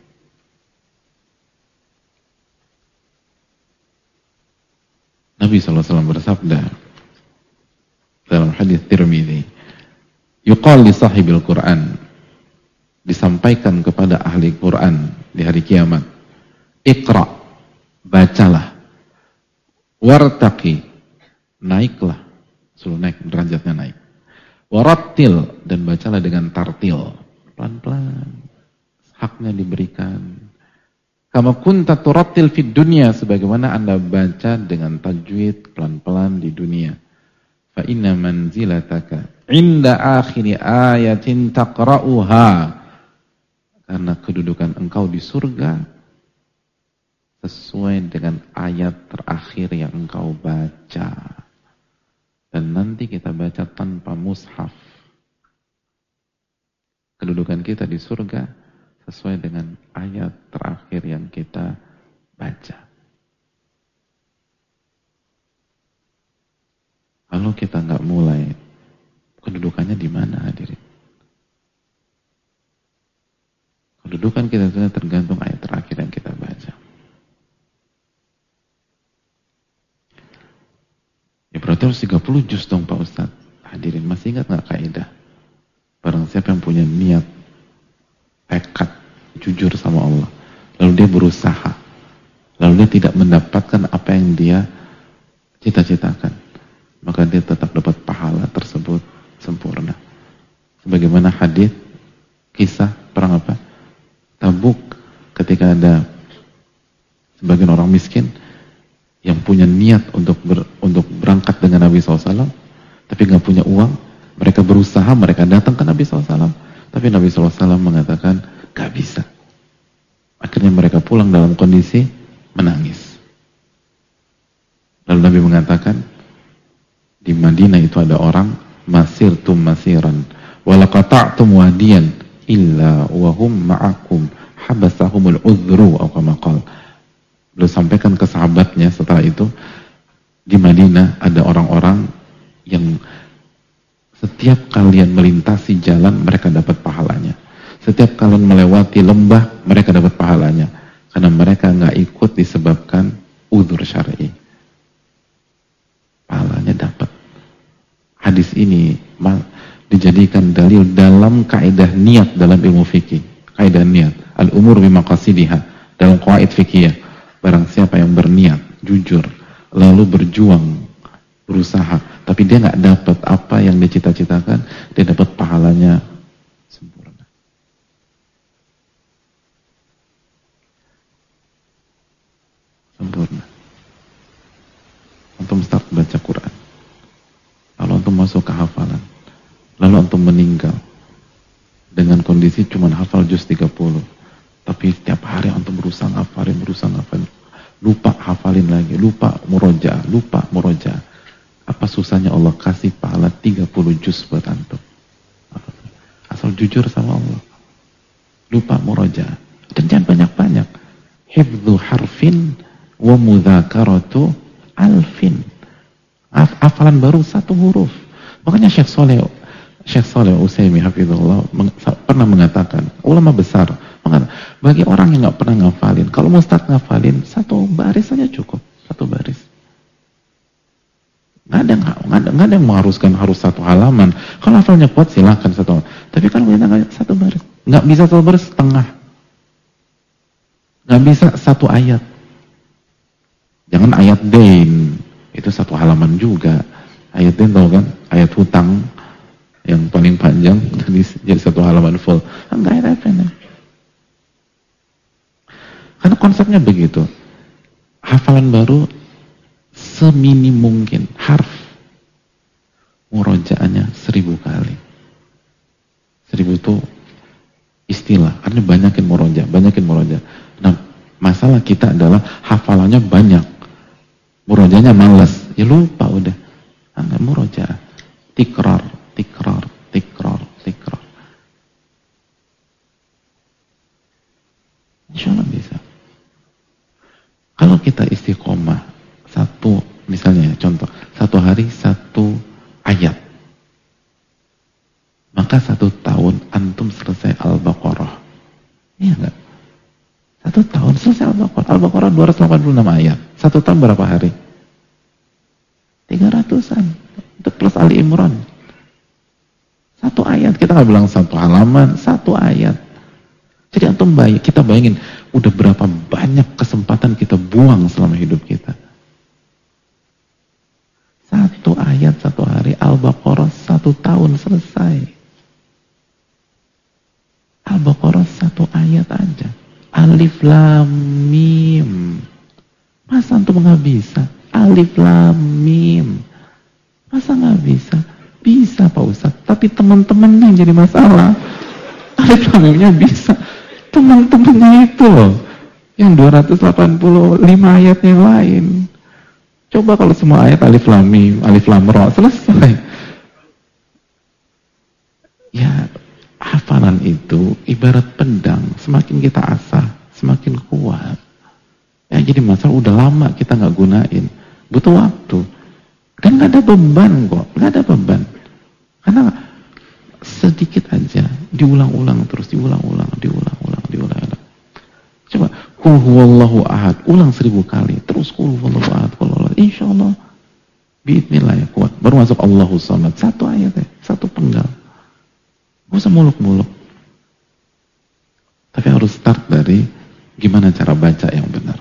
Nabi SAW bersabda dalam hadis Tirmidzi, yuqal li sahibil Quran, disampaikan kepada ahli Quran di hari kiamat, iqra, bacalah, wartaqi, naiklah, suruh naik, derajatnya naik, warattil, dan bacalah dengan tartil, pelan-pelan, haknya diberikan, Kama kunta turattil fid dunya, sebagaimana Anda baca dengan tajwid pelan-pelan di dunia. Fa inna manzilataka inda akhiri ayatin taqra'uha, karena kedudukan engkau di surga sesuai dengan ayat terakhir yang engkau baca. Dan nanti kita baca tanpa mushaf. Kedudukan kita di surga sesuai dengan ayat terakhir yang kita baca. Kalau kita nggak mulai, kedudukannya di mana hadirin? Kedudukan kita itu tergantung ayat terakhir yang kita baca. Ya berarti harus 30 juz dong Pak Ustadz. Hadirin, masih ingat nggak kaidah? Barang siapa yang punya niat, tekad, jujur sama Allah, lalu dia berusaha, lalu dia tidak mendapatkan apa yang dia cita-citakan, maka dia tetap dapat pahala tersebut sempurna. Sebagaimana hadis kisah perang apa? Tabuk, ketika ada sebagian orang miskin yang punya niat untuk berangkat dengan Nabi SAW, tapi nggak punya uang. Mereka berusaha, mereka datang ke Nabi SAW, tapi Nabi SAW mengatakan gak bisa. Akhirnya mereka pulang dalam kondisi menangis. Lalu Nabi mengatakan, di Madinah itu ada orang masirtum masiran walaqata'tum wadiyan illa wahum ma'akum habasahumul udhru atau kama qala. Beliau sampaikan ke sahabatnya setelah itu, di Madinah ada orang-orang yang setiap kalian melintasi jalan, mereka dapat pahalanya. Setiap kalian melewati lembah, mereka dapat pahalanya. Karena mereka nggak ikut disebabkan udzur syar'i. Pahalanya dapat. Hadis ini dijadikan dalil dalam kaidah niat dalam ilmu fikih. Kaidah niat, al-umur bimaqasidiha, dalam qawaid fikih. Barang siapa yang berniat, jujur, lalu berjuang, berusaha, tapi dia nggak dapat apa yang dia cita-citakan, dia dapat pahalanya sempurna. Sempurna. Antum start baca Quran, lalu antum masuk ke hafalan, lalu antum meninggal dengan kondisi cuma hafal juz 30, tapi setiap hari antum berusaha ngafalin, lupa hafalin lagi, lupa murojaah. Apa susahnya Allah kasih pahala 30 juz buat antum? Asal jujur sama Allah, lupa murojaah, dan jangan banyak-banyak. Hifdzu harfin wa mudzakaratu alfin. Hafalan baru 1 huruf. Makanya Syekh Shalih Utsaimin hafizahullah pernah mengatakan, ulama besar mengatakan, bagi orang yang nggak pernah ngafalin, kalau mau start ngafalin 1 baris saja cukup, 1 baris. Nggak ada yang mengharuskan harus 1 halaman. Kalau hafalnya kuat silahkan 1 halaman. Tapi kalau kita 1 baris, nggak bisa 1 baris setengah, nggak bisa 1 ayat. Jangan ayat dain, itu 1 halaman juga. Ayat dain tahu kan? Ayat hutang yang paling panjang jadi 1 halaman full. Enggak ada apa-apa. Karena konsepnya begitu. Hafalan baru seminim mungkin, harf murojaahnya 1000 kali. 1000 itu istilah, artinya banyakin murojaah. Nah, masalah kita adalah hafalannya banyak, murojaahnya malas, ya lupa udah. Enggak murojaah, tikrar. Insya Allah bisa. Kalau kita istiqomah, misalnya contoh, 1 hari 1 ayat, maka 1 tahun antum selesai Al-Baqarah. Iya enggak? 1 tahun selesai Al-Baqarah. Al-Baqarah 286 ayat. 1 tahun berapa hari? 300-an. Itu plus Ali Imran. 1 ayat. Kita nggak bilang 1 halaman, 1 ayat. Jadi antum kita bayangin, udah berapa banyak kesempatan kita buang selama hidup kita. 1 ayat 1 hari, Al-Baqarah 1 tahun selesai. Al-Baqarah 1 ayat aja. Alif Lam Mim. Masa antum nggak bisa? Alif Lam Mim. Masa nggak bisa? Bisa Pak Ustadz, tapi teman-temannya yang jadi masalah. Alif Lam Mimnya bisa, teman-temannya itu loh, yang 285 ayat yang lain. Coba kalau semua ayat Alif Lam Mim, Alif Lam Ra, selesai. Ya, hafalan itu ibarat pedang, semakin kita asah, semakin kuat. Ya, jadi masalah udah lama kita nggak gunain, butuh waktu. Dan nggak ada beban kok, nggak ada beban. Karena sedikit aja, diulang-ulang terus, diulang-ulang. Coba, Qul huwallahu ahad, ulang 1000 kali, terus Qul huwallahu ahad, insya Allah, biidznillah ya kuat. Baru masuk Allahu samad, satu ayat ya, satu penggal. Gak usah muluk-muluk. Tapi harus start dari gimana cara baca yang benar.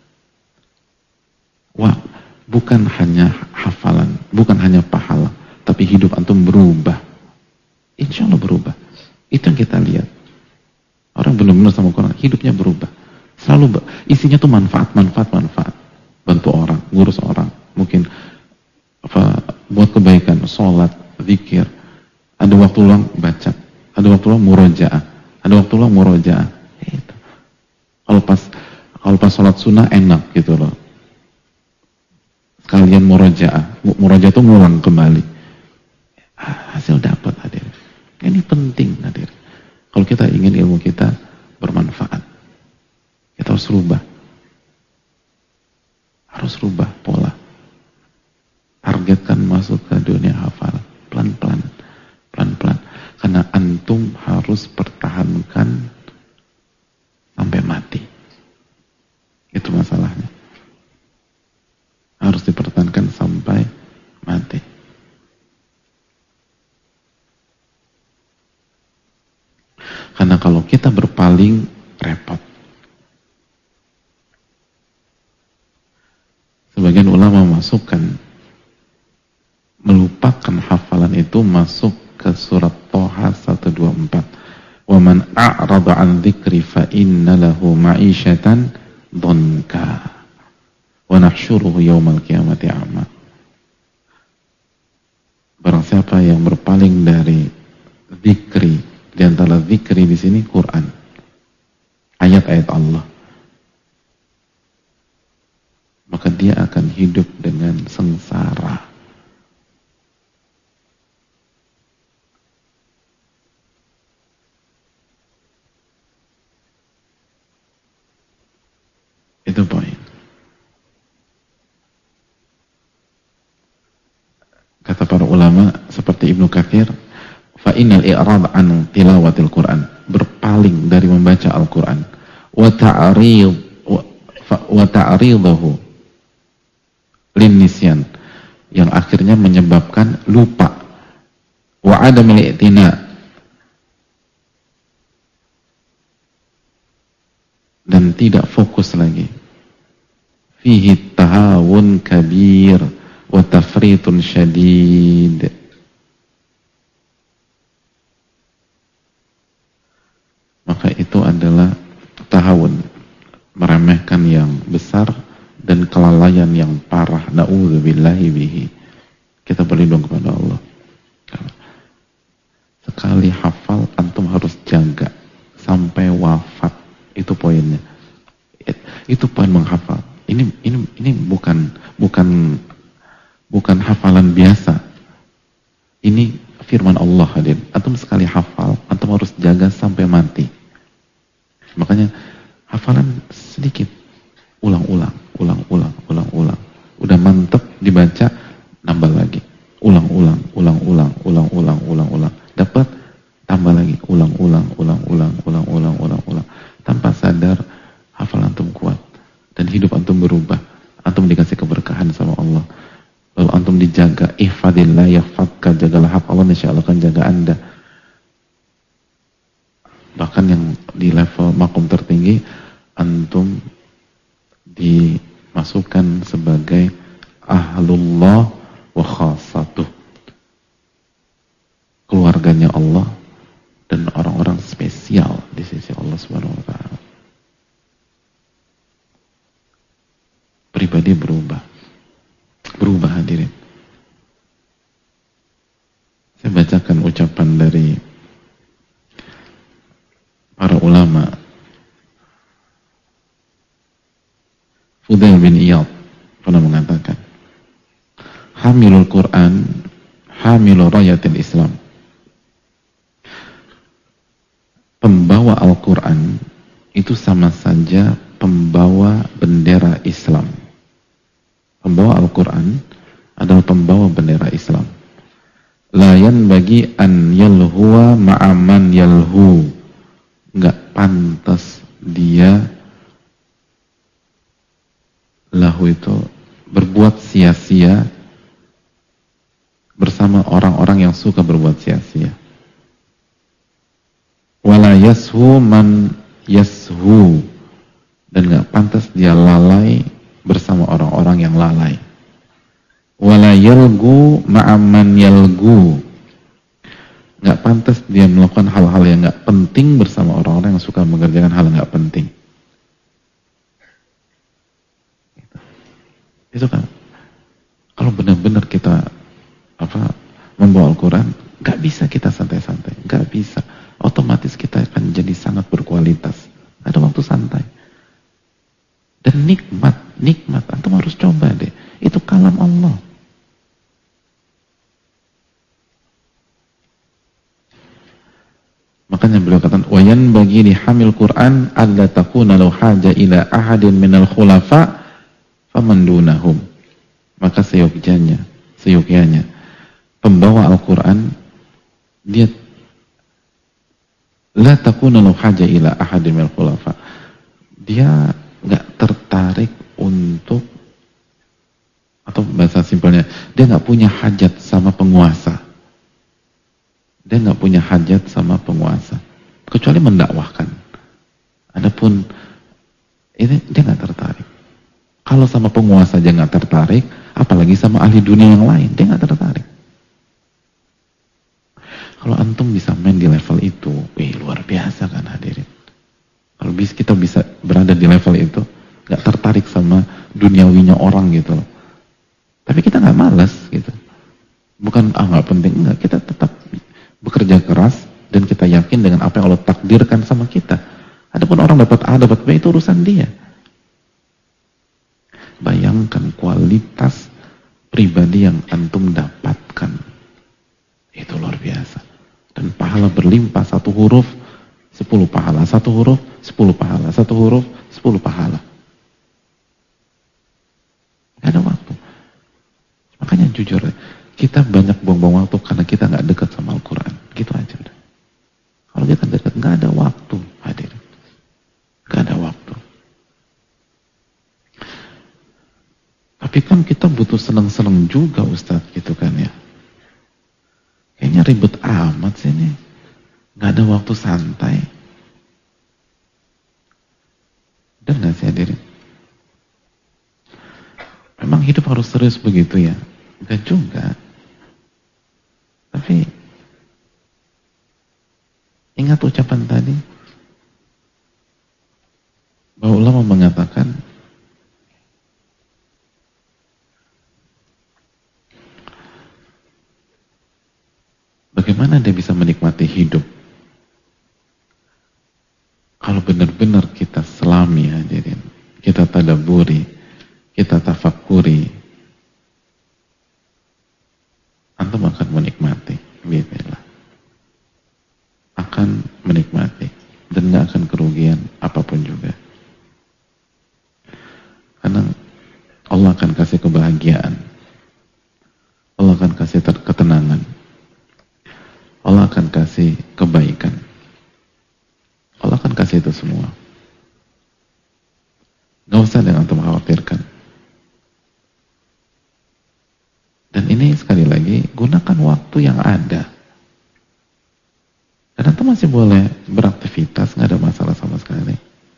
Wah, bukan hanya hafalan, bukan hanya pahala, tapi hidup antum berubah. Insya Allah berubah. Itu yang kita lihat. Orang benar-benar sama Quran, hidupnya berubah. Selalu isinya tuh manfaat. Bantu orang, ngurus orang, mungkin buat kebaikan, sholat, zikir. Ada waktu luang baca, ada waktu luang murojaah, ada waktu luang murojaah. Itu. Kalau pas sholat sunnah enak gitu loh. Sekalian murojaah itu ngulang kembali. Hasil dapat hadir. Ini penting hadir. Kalau kita ingin ilmu kita bermanfaat, kita harus rubah. Harus rubah pola. Targetkan masuk ke dunia hafal. Pelan-pelan. Karena antum harus pertahankan sampai mati. Itu masalahnya. Harus dipertahankan sampai mati. Karena kalau kita berpaling, repot. Sebagian ulama masukkan, melupakan hafalan itu masuk ke surat Toha 124. Wa man a'rada an dzikri fa inna lahu ma'isyatan dhanka wa nahsyuruhu yaumal qiyamati a'ma. Barang siapa yang berpaling dari zikri, di antara zikri di sini Quran, ayat-ayat Allah, maka dia akan hidup dengan sengsara. Itu poin. Kata para ulama seperti Ibnu Katsir, fa innal i'rad an tilawatil Quran, berpaling dari membaca Al-Quran, wa ta'ridahu lin nisyan, yang akhirnya menyebabkan lupa, wa adamil i'tina, dan tidak fokus lagi, fihi tahawun kabir wa tafritun syadid. Maka itu adalah tahawun, meremehkan yang besar, dan kelalaian yang parah. Na'udzubillahi bihi. Kita berlindung kepada Allah. Sekali hafal, antum harus jaga sampai wafat. Itu poinnya. Itu poin menghafal. Ini bukan hafalan biasa. Ini firman Allah hadir. Antum sekali hafal, antum harus jaga sampai mati. Makanya hafalan sedikit, ulang-ulang. Udah mantep dibaca, nambah lagi. Ulang-ulang. Dapat, tambah lagi. Ulang-ulang. Tanpa sadar, hafalan antum kuat. Dan hidup antum berubah. Antum dikasih keberkahan sama Allah. Lalu antum dijaga. Ihfadillah yahfadka, jagalah hak Allah, insya Allah akan jaga anda. Bahkan yang di level makom tertinggi, antum dimasukkan sebagai ahlullah wa khasatuh, keluarganya Allah dan orang-orang spesial di sisi Allah Subhanahu wa ta'ala. dia berubah. Berubah, hadirin. Saya bacakan ucapan dari para ulama. Fudail bin Iyad pernah mengatakan, hamilul Quran, hamilul rayatil Islam. Pembawa Al-Quran itu sama saja pembawa bendera Islam. Pembawa Al-Quran adalah pembawa bendera Islam. Layan bagi an yalhuwa ma'aman yalhu. Nggak pantas dia lahu itu berbuat sia-sia bersama orang-orang yang suka berbuat sia-sia. Wala yashu man yashu, dan nggak pantas dia lalai bersama orang-orang yang lalai. Wala yalgu ma'aman yalgu, nggak pantas dia melakukan hal-hal yang nggak penting bersama orang-orang yang suka mengerjakan hal nggak penting. Itu kan, kalau benar-benar kita membawa Al-Quran, nggak bisa kita santai-santai, nggak bisa. Otomatis kita akan jadi sangat berkualitas. Ada waktu santai. Dan nikmat, antum harus coba deh. Itu kalam Allah. Makanya beliau katakan, wayan bagi di hamil Quran alla takuna law haja ila ahadin minal khulafa faman dunahum. Maka seyogyanya pembawa Al-Quran, dia la takuna law haja ila ahadin minal khulafa. Dia nggak tertarik untuk, atau bahasa simpelnya, dia nggak punya hajat sama penguasa. Dia nggak punya hajat sama penguasa, kecuali mendakwahkan. Adapun ini dia nggak tertarik. Kalau sama penguasa aja nggak tertarik, apalagi sama ahli dunia yang lain, dia nggak tertarik. Kalau antum bisa main di level itu, luar biasa kan hadirin. Kalau kita bisa berada di level itu, nggak tertarik sama duniawinya orang gitu loh. Tapi kita nggak malas gitu. Bukan nggak penting, enggak. Kita tetap bekerja keras dan kita yakin dengan apa yang Allah takdirkan sama kita. Adapun orang dapat A, dapat B, itu urusan dia. Bayangkan kualitas pribadi yang antum dapatkan. Itu luar biasa. Dan pahala berlimpah, 1 huruf 10 pahala, 1 huruf 10 pahala, 1 huruf 10 pahala. Gak ada waktu. Makanya jujur, kita banyak buang-buang waktu karena kita gak dekat sama Al-Quran. Gitu aja udah. Kalau kita dekat, gak ada waktu hadir. Gak ada waktu. Tapi kan kita butuh seneng-seneng juga Ustadz, gitu kan ya. Kayaknya ribet amat sih ini. Gak ada waktu santai. Dan gak sih hadirin? Memang hidup harus serius begitu ya? Enggak juga. Tapi ingat ucapan tadi bahwa ulama mengatakan bagaimana dia bisa menikmati hidup kalau benar-benar kita selami hadirin, kita tadabburi, kita tafakuri, antum akan menikmati, bismillah, akan menikmati dan gak akan kerugian apapun juga. Karena Allah akan kasih kebahagiaan, Allah akan kasih ketenangan, Allah akan kasih kebaikan, Allah akan kasih itu semua. Gak usah dengan antum khawatirkan. Dan ini sekali lagi, gunakan waktu yang ada. Dan antum masih boleh beraktivitas, gak ada masalah sama sekali.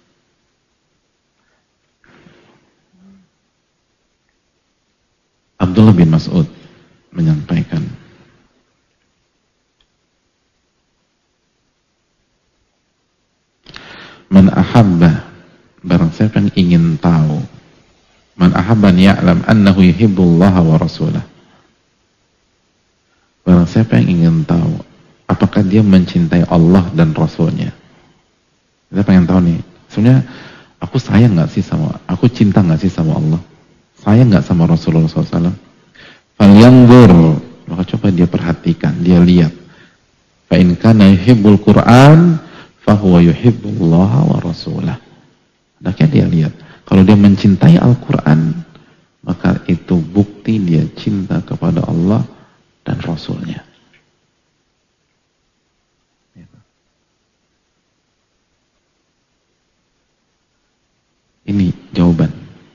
Abdullah bin Mas'ud menyampaikan, man ahabba, barang siapa yang ingin tahu Man ahabban ya'lam annahu yuhibbullaha wa rasulah. Barang siapa yang ingin tahu apakah dia mencintai Allah dan Rasulnya. Kita pengen tahu nih, sebenarnya aku sayang gak sih sama, aku cinta gak sih sama Allah? Sayang gak sama Rasulullah SAW? Falyanzur, maka coba dia perhatikan, dia lihat. Fa in kana yuhibbul Qur'an fahuwa yuhibbullaha wa rasulah. Hendaknya dia lihat, kalau dia mencintai Al-Quran, maka itu bukti dia cinta kepada Allah dan Rasulnya. Ini jawaban.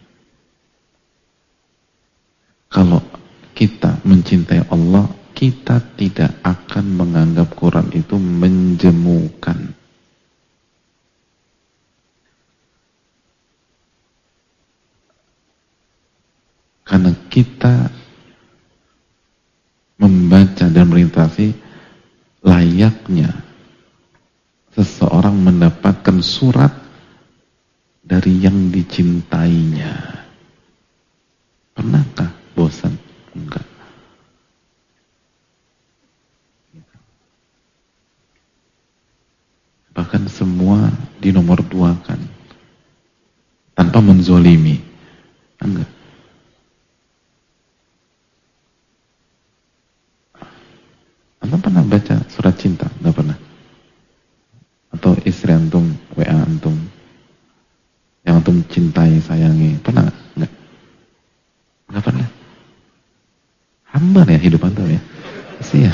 Kalau kita mencintai Allah, kita tidak akan menganggap Quran itu menjemukan. Karena kita membaca dan melintasi layaknya seseorang mendapatkan surat dari yang dicintainya. Pernahkah bosan? Enggak. Bahkan semua dinomor duakan tanpa menzolimi. Enggak. Antum pernah baca surat cinta? Enggak pernah? Atau istri antum, WA antum, yang antum cintai, sayangi, pernah nggak? Enggak. Enggak pernah. Hambar ya hidup antum ya. Kasihan.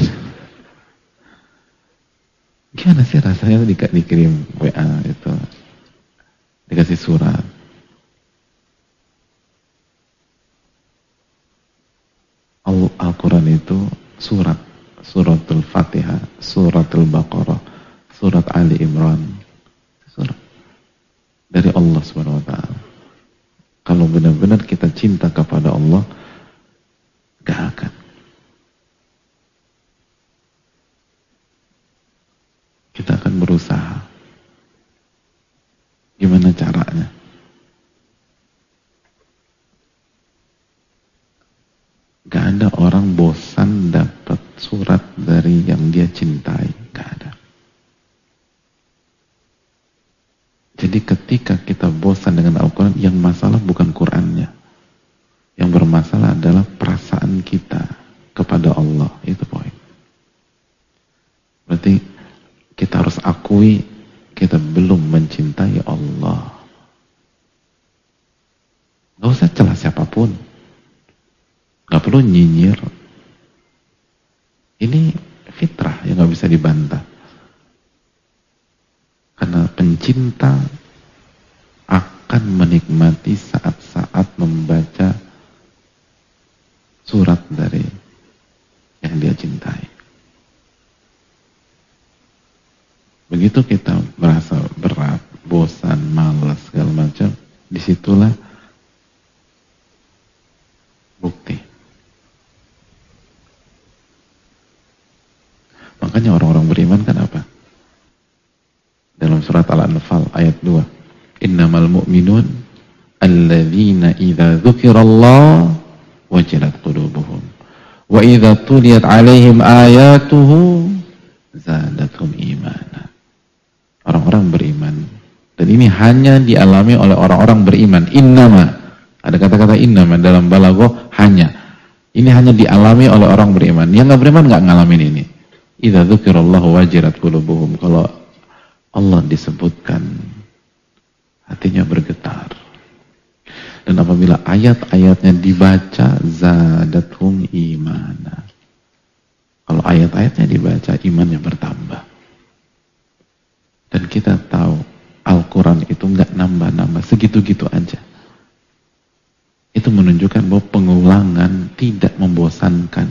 Gimana sih rasanya dikirim WA itu, dikasih surat. Al-Quran itu suratul Fatihah, suratul Baqarah, surat Ali Imran, surat dari Allah Subhanahu wa taala. Kalau benar-benar kita cinta kepada Allah, gak akan. Kita akan berusaha. Gimana caranya? Gak ada orang bosan dapat surat dari yang dia cintai. Gak ada. Jadi ketika kita bosan dengan Al-Quran, yang masalah bukan Qurannya. Yang bermasalah adalah perasaan kita kepada Allah. Itu poin. Berarti kita harus akui kita belum mencintai Allah. Gak usah celah siapapun. Gak perlu nyinyir. Ini fitrah yang gak bisa dibantah. Karena pencinta akan menikmati saat-saat membaca surat dari yang dia cintai. Begitu kita merasa berat, bosan, malas, segala macam, disitulah bukti. Makanya orang-orang beriman kan apa? Dalam surat Al-Anfal ayat 2. Innamal mu'minun alladzina idza dzukirallah wajilat qulubuhum wa idza tuliyat 'alaihim ayatuhu zadatuhum imana. Orang-orang beriman, dan ini hanya dialami oleh orang-orang beriman. Innama, ada kata-kata innama dalam balaghah, hanya. Ini hanya dialami oleh orang beriman. Yang nggak beriman nggak ngalamin ini. Idza dzukirallahu wajilat qulubuhum. Kalau Allah disebutkan, hatinya bergetar. Dan apabila ayat-ayatnya dibaca, zadatuhum imana. Kalau ayat-ayatnya dibaca, imannya bertambah. Dan kita tahu Al-Quran itu nggak nambah-nambah, segitu-gitu aja. Itu menunjukkan bahwa pengulangan tidak membosankan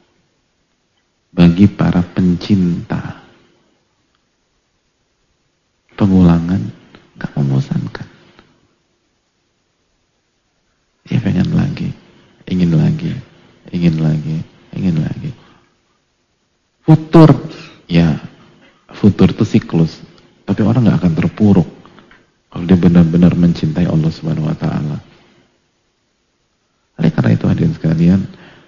bagi para pencinta. Pengulangan nggak membosankan. Dia pengen lagi, ingin lagi, ingin lagi, ingin lagi. Futur, ya futur itu siklus. Tapi orang nggak akan terpuruk kalau dia benar-benar mencintai Allah Subhanahu wa taala. Oleh karena itu hadirin sekalian,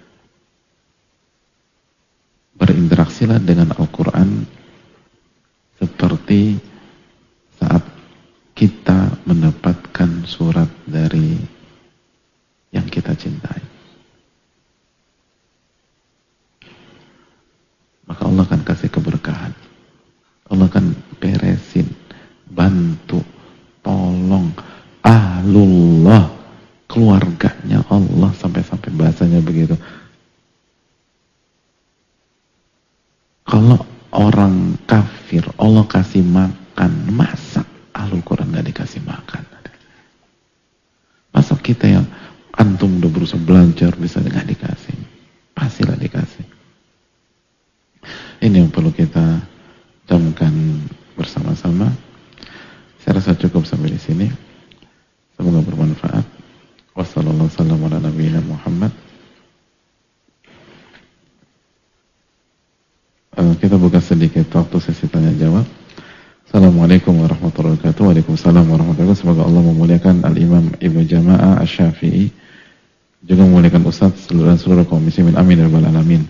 berinteraksilah dengan Al-Quran seperti saat kita mendapatkan surat dari yang kita cintai. Maka Allah akan kasih keberkahan. Allah akan beresin, bantu, tolong ahlullah, keluarganya Allah, sampai-sampai bahasanya begitu. Kalau orang kafir Allah kasih makan, masa ahlul Quran gak dikasih makan? Masa kita yang antum udah berusaha belajar bisa gak dikasih? Pastilah dikasih. Ini yang perlu kita camkan bersama-sama. Saya rasa cukup sampai di sini. Semoga bermanfaat. Wassalamualaikum warahmatullahi wabarakatuh. Kita buka sedikit waktu sesi tanya jawab. Assalamualaikum warahmatullahi wabarakatuh. Waalaikumsalam warahmatullahi wabarakatuh. Semoga Allah memuliakan Al-Imam Ibnu Jama'ah Asy-Syafi'i, juga memuliakan Ustaz dan seluruh kaum muslimin. Amin ya rabbal alamin.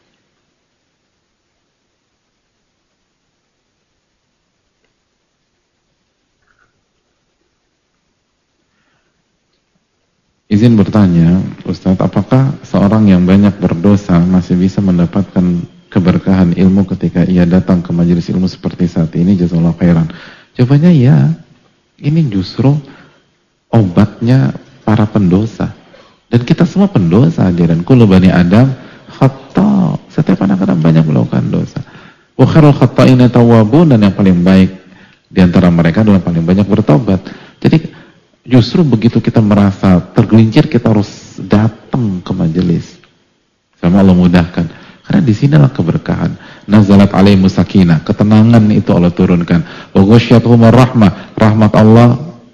Izin bertanya, Ustadz, apakah seorang yang banyak berdosa masih bisa mendapatkan keberkahan ilmu ketika ia datang ke majelis ilmu seperti saat ini? Jazakallahu khairan. Jawabannya ya, ini justru obatnya para pendosa. Dan kita semua pendosa, hadirin. Kullu bani Adam khata'. Setiap anak Adam banyak melakukan dosa. Wa khairul khata'ina tawwabun, dan yang paling baik di antara mereka adalah paling banyak bertobat. Jadi justru begitu kita merasa tergelincir, kita harus datang ke majelis. Sama Allah mudahkan. Karena di sinilah keberkahan. Nazalat alaihimus sakinah, ketenangan itu Allah turunkan. Wa ghasyiyatuhumur rahmah, rahmat Allah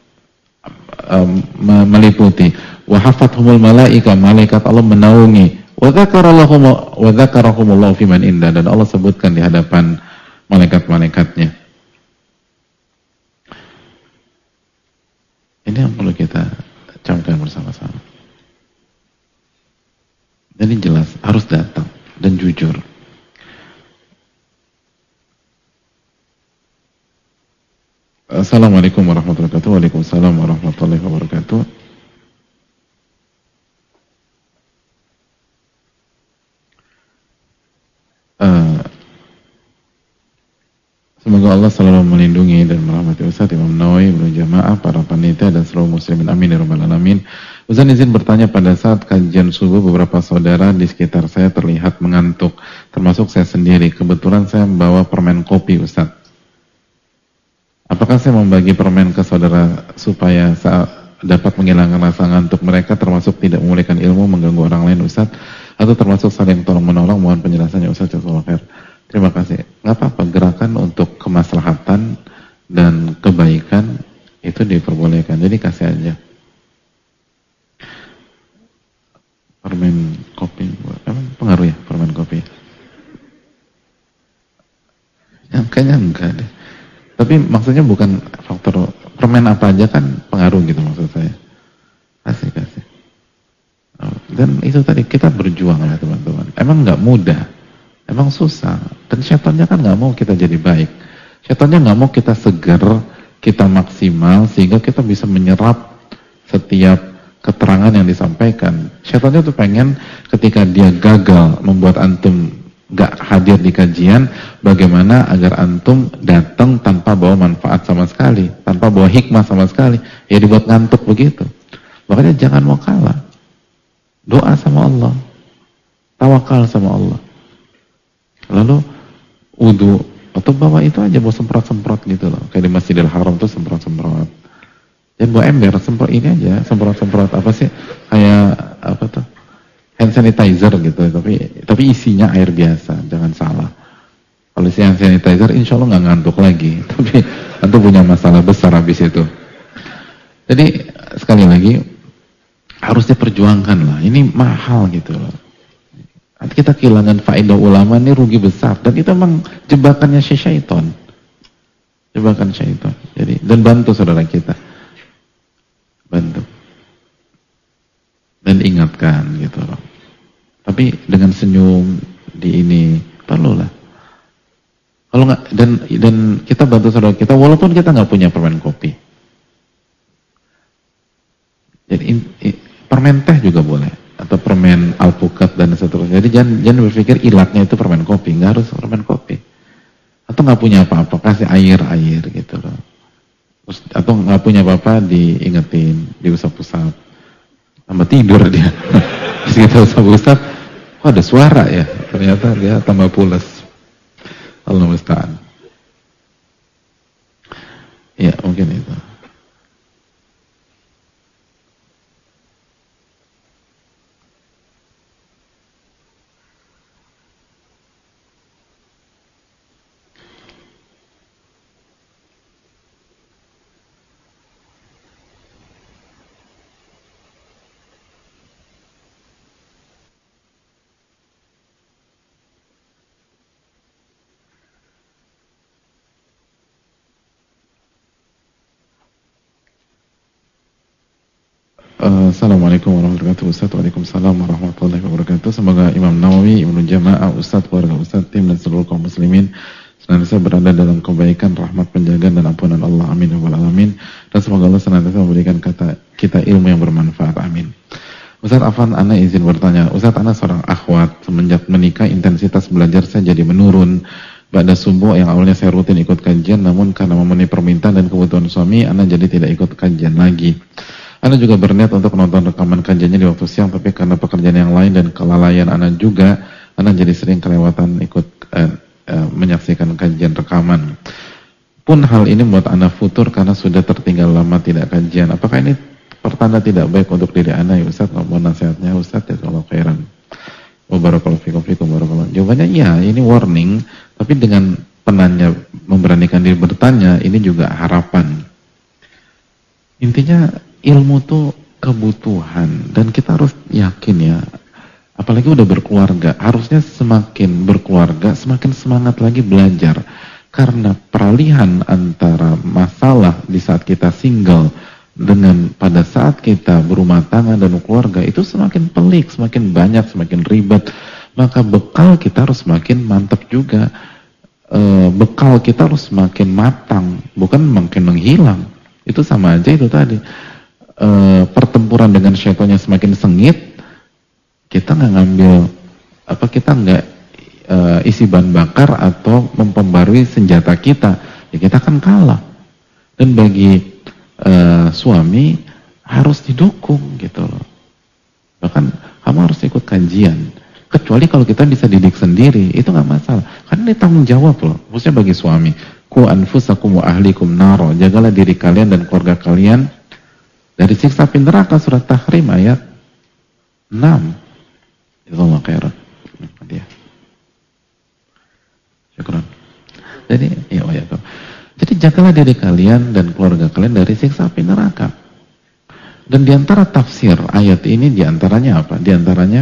meliputi. Wa hafathumul malaika, malaikat Allah menaungi. Wa dzakarahumullahu fiman indah, dan Allah sebutkan di hadapan malaikat-malaikatnya. Ini yang perlu kita camkan bersama-sama. Jadi jelas, harus datang dan jujur. Assalamualaikum warahmatullahi wabarakatuh. Waalaikumsalam warahmatullahi wabarakatuh. Semoga Allah selalu melindungi dan merahmati Ustaz Imam Nawawi, Ibnu Jama'ah, para panitia dan seluruh muslimin. Amin ya rabbal alamin. Ustaz izin bertanya, pada saat kajian subuh beberapa saudara di sekitar saya terlihat mengantuk, termasuk saya sendiri. Kebetulan saya membawa permen kopi, Ustaz. Apakah saya membagi permen ke saudara supaya dapat menghilangkan rasa ngantuk mereka, termasuk tidak memulihkan ilmu, mengganggu orang lain, Ustaz? Atau termasuk saling tolong menolong? Mohon penjelasannya, Ustaz. Jazakallahu khair. Terima kasih. Nggak apa-apa, gerakan untuk kemaslahatan dan kebaikan itu diperbolehkan. Jadi kasih aja. Permen kopi, emang pengaruh ya permen kopi? Ya, kayaknya enggak deh. Tapi maksudnya bukan faktor permen apa aja kan pengaruh gitu maksud saya. Kasih. Dan itu tadi kita berjuang ya teman-teman. Emang nggak mudah. Emang susah, dan syaitannya kan nggak mau kita jadi baik. Syaitannya nggak mau kita seger, kita maksimal, sehingga kita bisa menyerap setiap keterangan yang disampaikan. Syaitannya tuh pengen ketika dia gagal membuat antum nggak hadir di kajian, bagaimana agar antum datang tanpa bawa manfaat sama sekali, tanpa bawa hikmah sama sekali, ya dibuat ngantuk begitu. Makanya jangan mau kalah, doa sama Allah, tawakal sama Allah. Lalu wudu atau bawa itu aja, bawa semprot-semprot gitu loh, kayak di Masjidil Haram tuh semprot-semprot. Jangan bawa ember, semprot ini aja, semprot-semprot apa sih, kayak apa tuh, hand sanitizer gitu, tapi isinya air biasa, jangan salah. Kalau isi hand sanitizer, insya Allah nggak ngantuk lagi, tapi tentu punya masalah besar habis itu. Jadi sekali lagi harus diperjuangkan lah, ini mahal gitu loh. Kita kehilangan faedah ulama, ini rugi besar, dan itu memang jebakannya syaitan. Jebakan syaitan. Jadi, dan bantu saudara kita. Bantu. Dan ingat, mengingatkan gitu loh. Tapi dengan senyum di ini perlulah. Kalau nggak, dan kita bantu saudara kita walaupun kita nggak punya permen kopi. Jadi permen teh juga boleh atau permen alpukat dan seterusnya. Jadi jangan berpikir ilatnya itu permen kopi, nggak harus permen kopi. Atau nggak punya apa-apa kasih air gitu loh. Terus, atau nggak punya apa-apa diingetin, diusap-usap, tambah tidur dia. Terus kita usap-usap, kok ada suara ya? Ternyata dia tambah pules. Allah musta'an. Ya mungkin itu. Assalamualaikum warahmatullahi wabarakatuh. Ustaz, waalaikumsalam warahmatullahi wabarakatuh. Semoga Imam Nawawi, Ibnu Jamaah, Ustaz, keluarga Ustaz, tim dan seluruh kaum muslimin senantiasa berada dalam kebaikan, rahmat, penjagaan dan ampunan Allah. Amin ya rabbal alamin. Dan semoga Allah senantiasa memberikan kita ilmu yang bermanfaat. Amin. Ustaz Afan, ana izin bertanya. Ustaz, ana seorang akhwat, semenjak menikah intensitas belajar saya jadi menurun. Ba'da subuh yang awalnya saya rutin ikut kajian, namun karena memenuhi permintaan dan kebutuhan suami, ana jadi tidak ikut kajian lagi. Ana juga berniat untuk menonton rekaman kajiannya di waktu siang, tapi karena pekerjaan yang lain dan kelalaian Ana juga, Ana jadi sering kelewatan ikut menyaksikan kajian rekaman. Pun hal ini membuat Ana futur karena sudah tertinggal lama tidak kajian. Apakah ini pertanda tidak baik untuk diri Ana ya Ustaz? Mohon nasihatnya Ustaz, jazakallahu khairan. Wa barakallahu fikum barakallahu. Jawabannya iya, ini warning, tapi dengan penanya memberanikan diri bertanya, ini juga harapan. Intinya ilmu tuh kebutuhan dan kita harus yakin ya, apalagi udah berkeluarga, harusnya semakin berkeluarga semakin semangat lagi belajar, karena peralihan antara masalah di saat kita single dengan pada saat kita berumah tangga dan keluarga itu semakin pelik, semakin banyak, semakin ribet, maka bekal kita harus semakin mantap juga, bekal kita harus semakin matang, bukan makin menghilang. Itu sama aja itu tadi. Pertempuran dengan syaitannya semakin sengit, kita nggak ngambil kita nggak isi bahan bakar atau memperbarui senjata kita, ya kita akan kalah. Dan bagi suami harus didukung gitu loh. Bahkan kamu harus ikut kajian, kecuali kalau kita bisa didik sendiri, itu nggak masalah, karena ini tanggung jawab loh, khususnya bagi suami. Ku anfusakum wa ahlikum naro, jagalah diri kalian dan keluarga kalian dari siksa api neraka, surat Tahrim ayat 6. Jazakallahu khairan. Syukran. Jadi, jadi jagalah diri kalian dan keluarga kalian dari siksa api neraka. Dan diantara tafsir ayat ini diantaranya apa? Diantaranya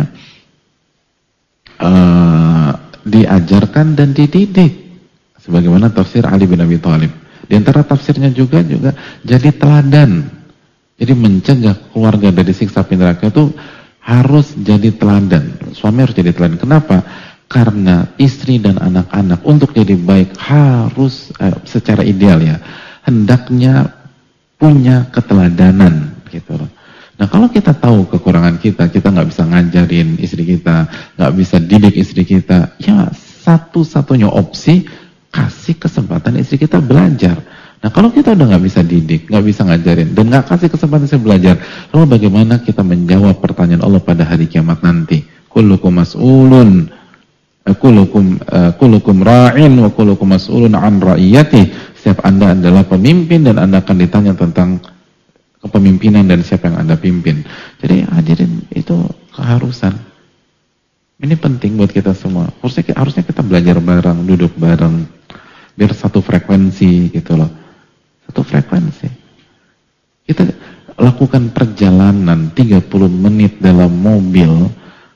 diajarkan dan dididik. Sebagaimana tafsir Ali bin Abi Thalib. Diantara tafsirnya juga jadi teladan. Jadi mencegah keluarga dari siksa api neraka itu harus jadi teladan. Suami harus jadi teladan. Kenapa? Karena istri dan anak-anak untuk jadi baik harus secara ideal ya, hendaknya punya keteladanan gitu loh. Nah kalau kita tahu kekurangan kita nggak bisa ngajarin istri kita, nggak bisa didik istri kita, ya satu-satunya opsi kasih kesempatan istri kita belajar. Nah kalau kita udah nggak bisa didik, nggak bisa ngajarin, dan nggak kasih kesempatan saya belajar, lalu bagaimana kita menjawab pertanyaan Allah pada hari kiamat nanti? Kullukum mas'ulun, kullukum ra'in wa kullukum mas'ulun an ra'iyati. Setiap Anda adalah pemimpin dan Anda akan ditanya tentang kepemimpinan dan siapa yang Anda pimpin. Jadi hadirin, itu keharusan. Ini penting buat kita semua. Harusnya kita belajar bareng, duduk bareng, biar satu frekuensi gitu loh. Satu frekuensi. Kita lakukan perjalanan 30 menit dalam mobil,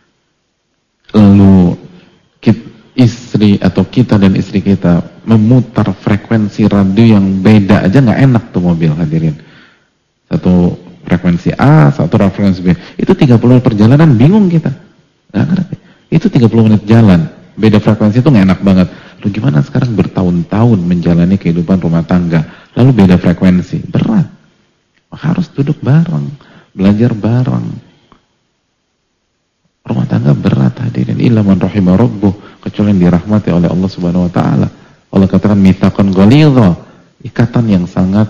lalu istri atau kita dan istri kita memutar frekuensi radio yang beda aja nggak enak tuh mobil, hadirin. Satu frekuensi A, satu orang frekuensi B. Itu 30 menit perjalanan, bingung kita. Nggak ngerti. Itu 30 menit jalan. Beda frekuensi itu nggak enak banget. Lalu gimana sekarang bertahun-tahun menjalani kehidupan rumah tangga, lalu beda frekuensi, berat. Maka harus duduk bareng, belajar bareng. Rumah tangga berat hadirin. Illa man rahimah rabbuh, kecuali yang dirahmati oleh Allah Subhanahu wa taala. Allah katakan mitsaqan ghalidha, ikatan yang sangat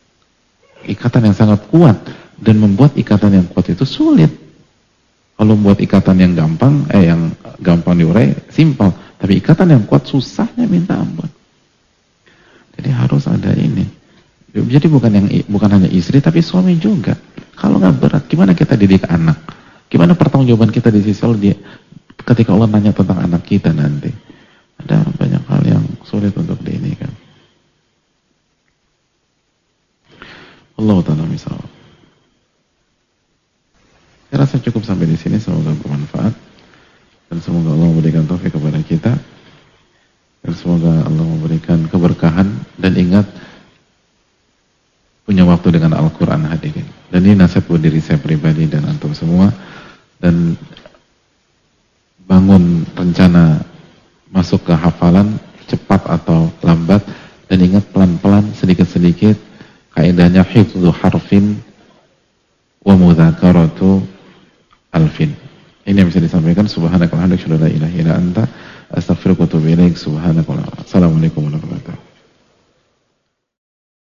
kuat, dan membuat ikatan yang kuat itu sulit. Kalau membuat ikatan yang gampang diurai, simpel. Tapi ikatan yang kuat susahnya minta ampun. Jadi harus ada ini. Jadi bukan hanya istri, tapi suami juga. Kalau nggak berat, gimana kita didik anak? Gimana pertanggungjawaban kita di sisi Allah ketika Allah nanya tentang anak kita nanti? Ada banyak hal yang sulit untuk diinikan. Allah Ta'ala misal. Saya rasa cukup sampai di sini. Semoga bermanfaat dan semoga Allah memberikan taufik kepada kita, dan semoga Allah memberikan keberkahan. Dan ingat, punya waktu dengan Al-Quran hadirin. Dan ini nasihat buat diri saya pribadi dan antum semua. Dan bangun rencana masuk ke hafalan cepat atau lambat, dan ingat pelan-pelan, sedikit-sedikit. Kaidahnya hifdzu harfin wa mudzakaratu alfin. Ini yang bisa disampaikan. Subhanakallahumma wa bihamdika, asyhadu an la ilaha illa anta, astaghfiruka wa atubu ilaik. Subhanakallahumma. Assalamualaikum warahmatullahi wabarakatuh.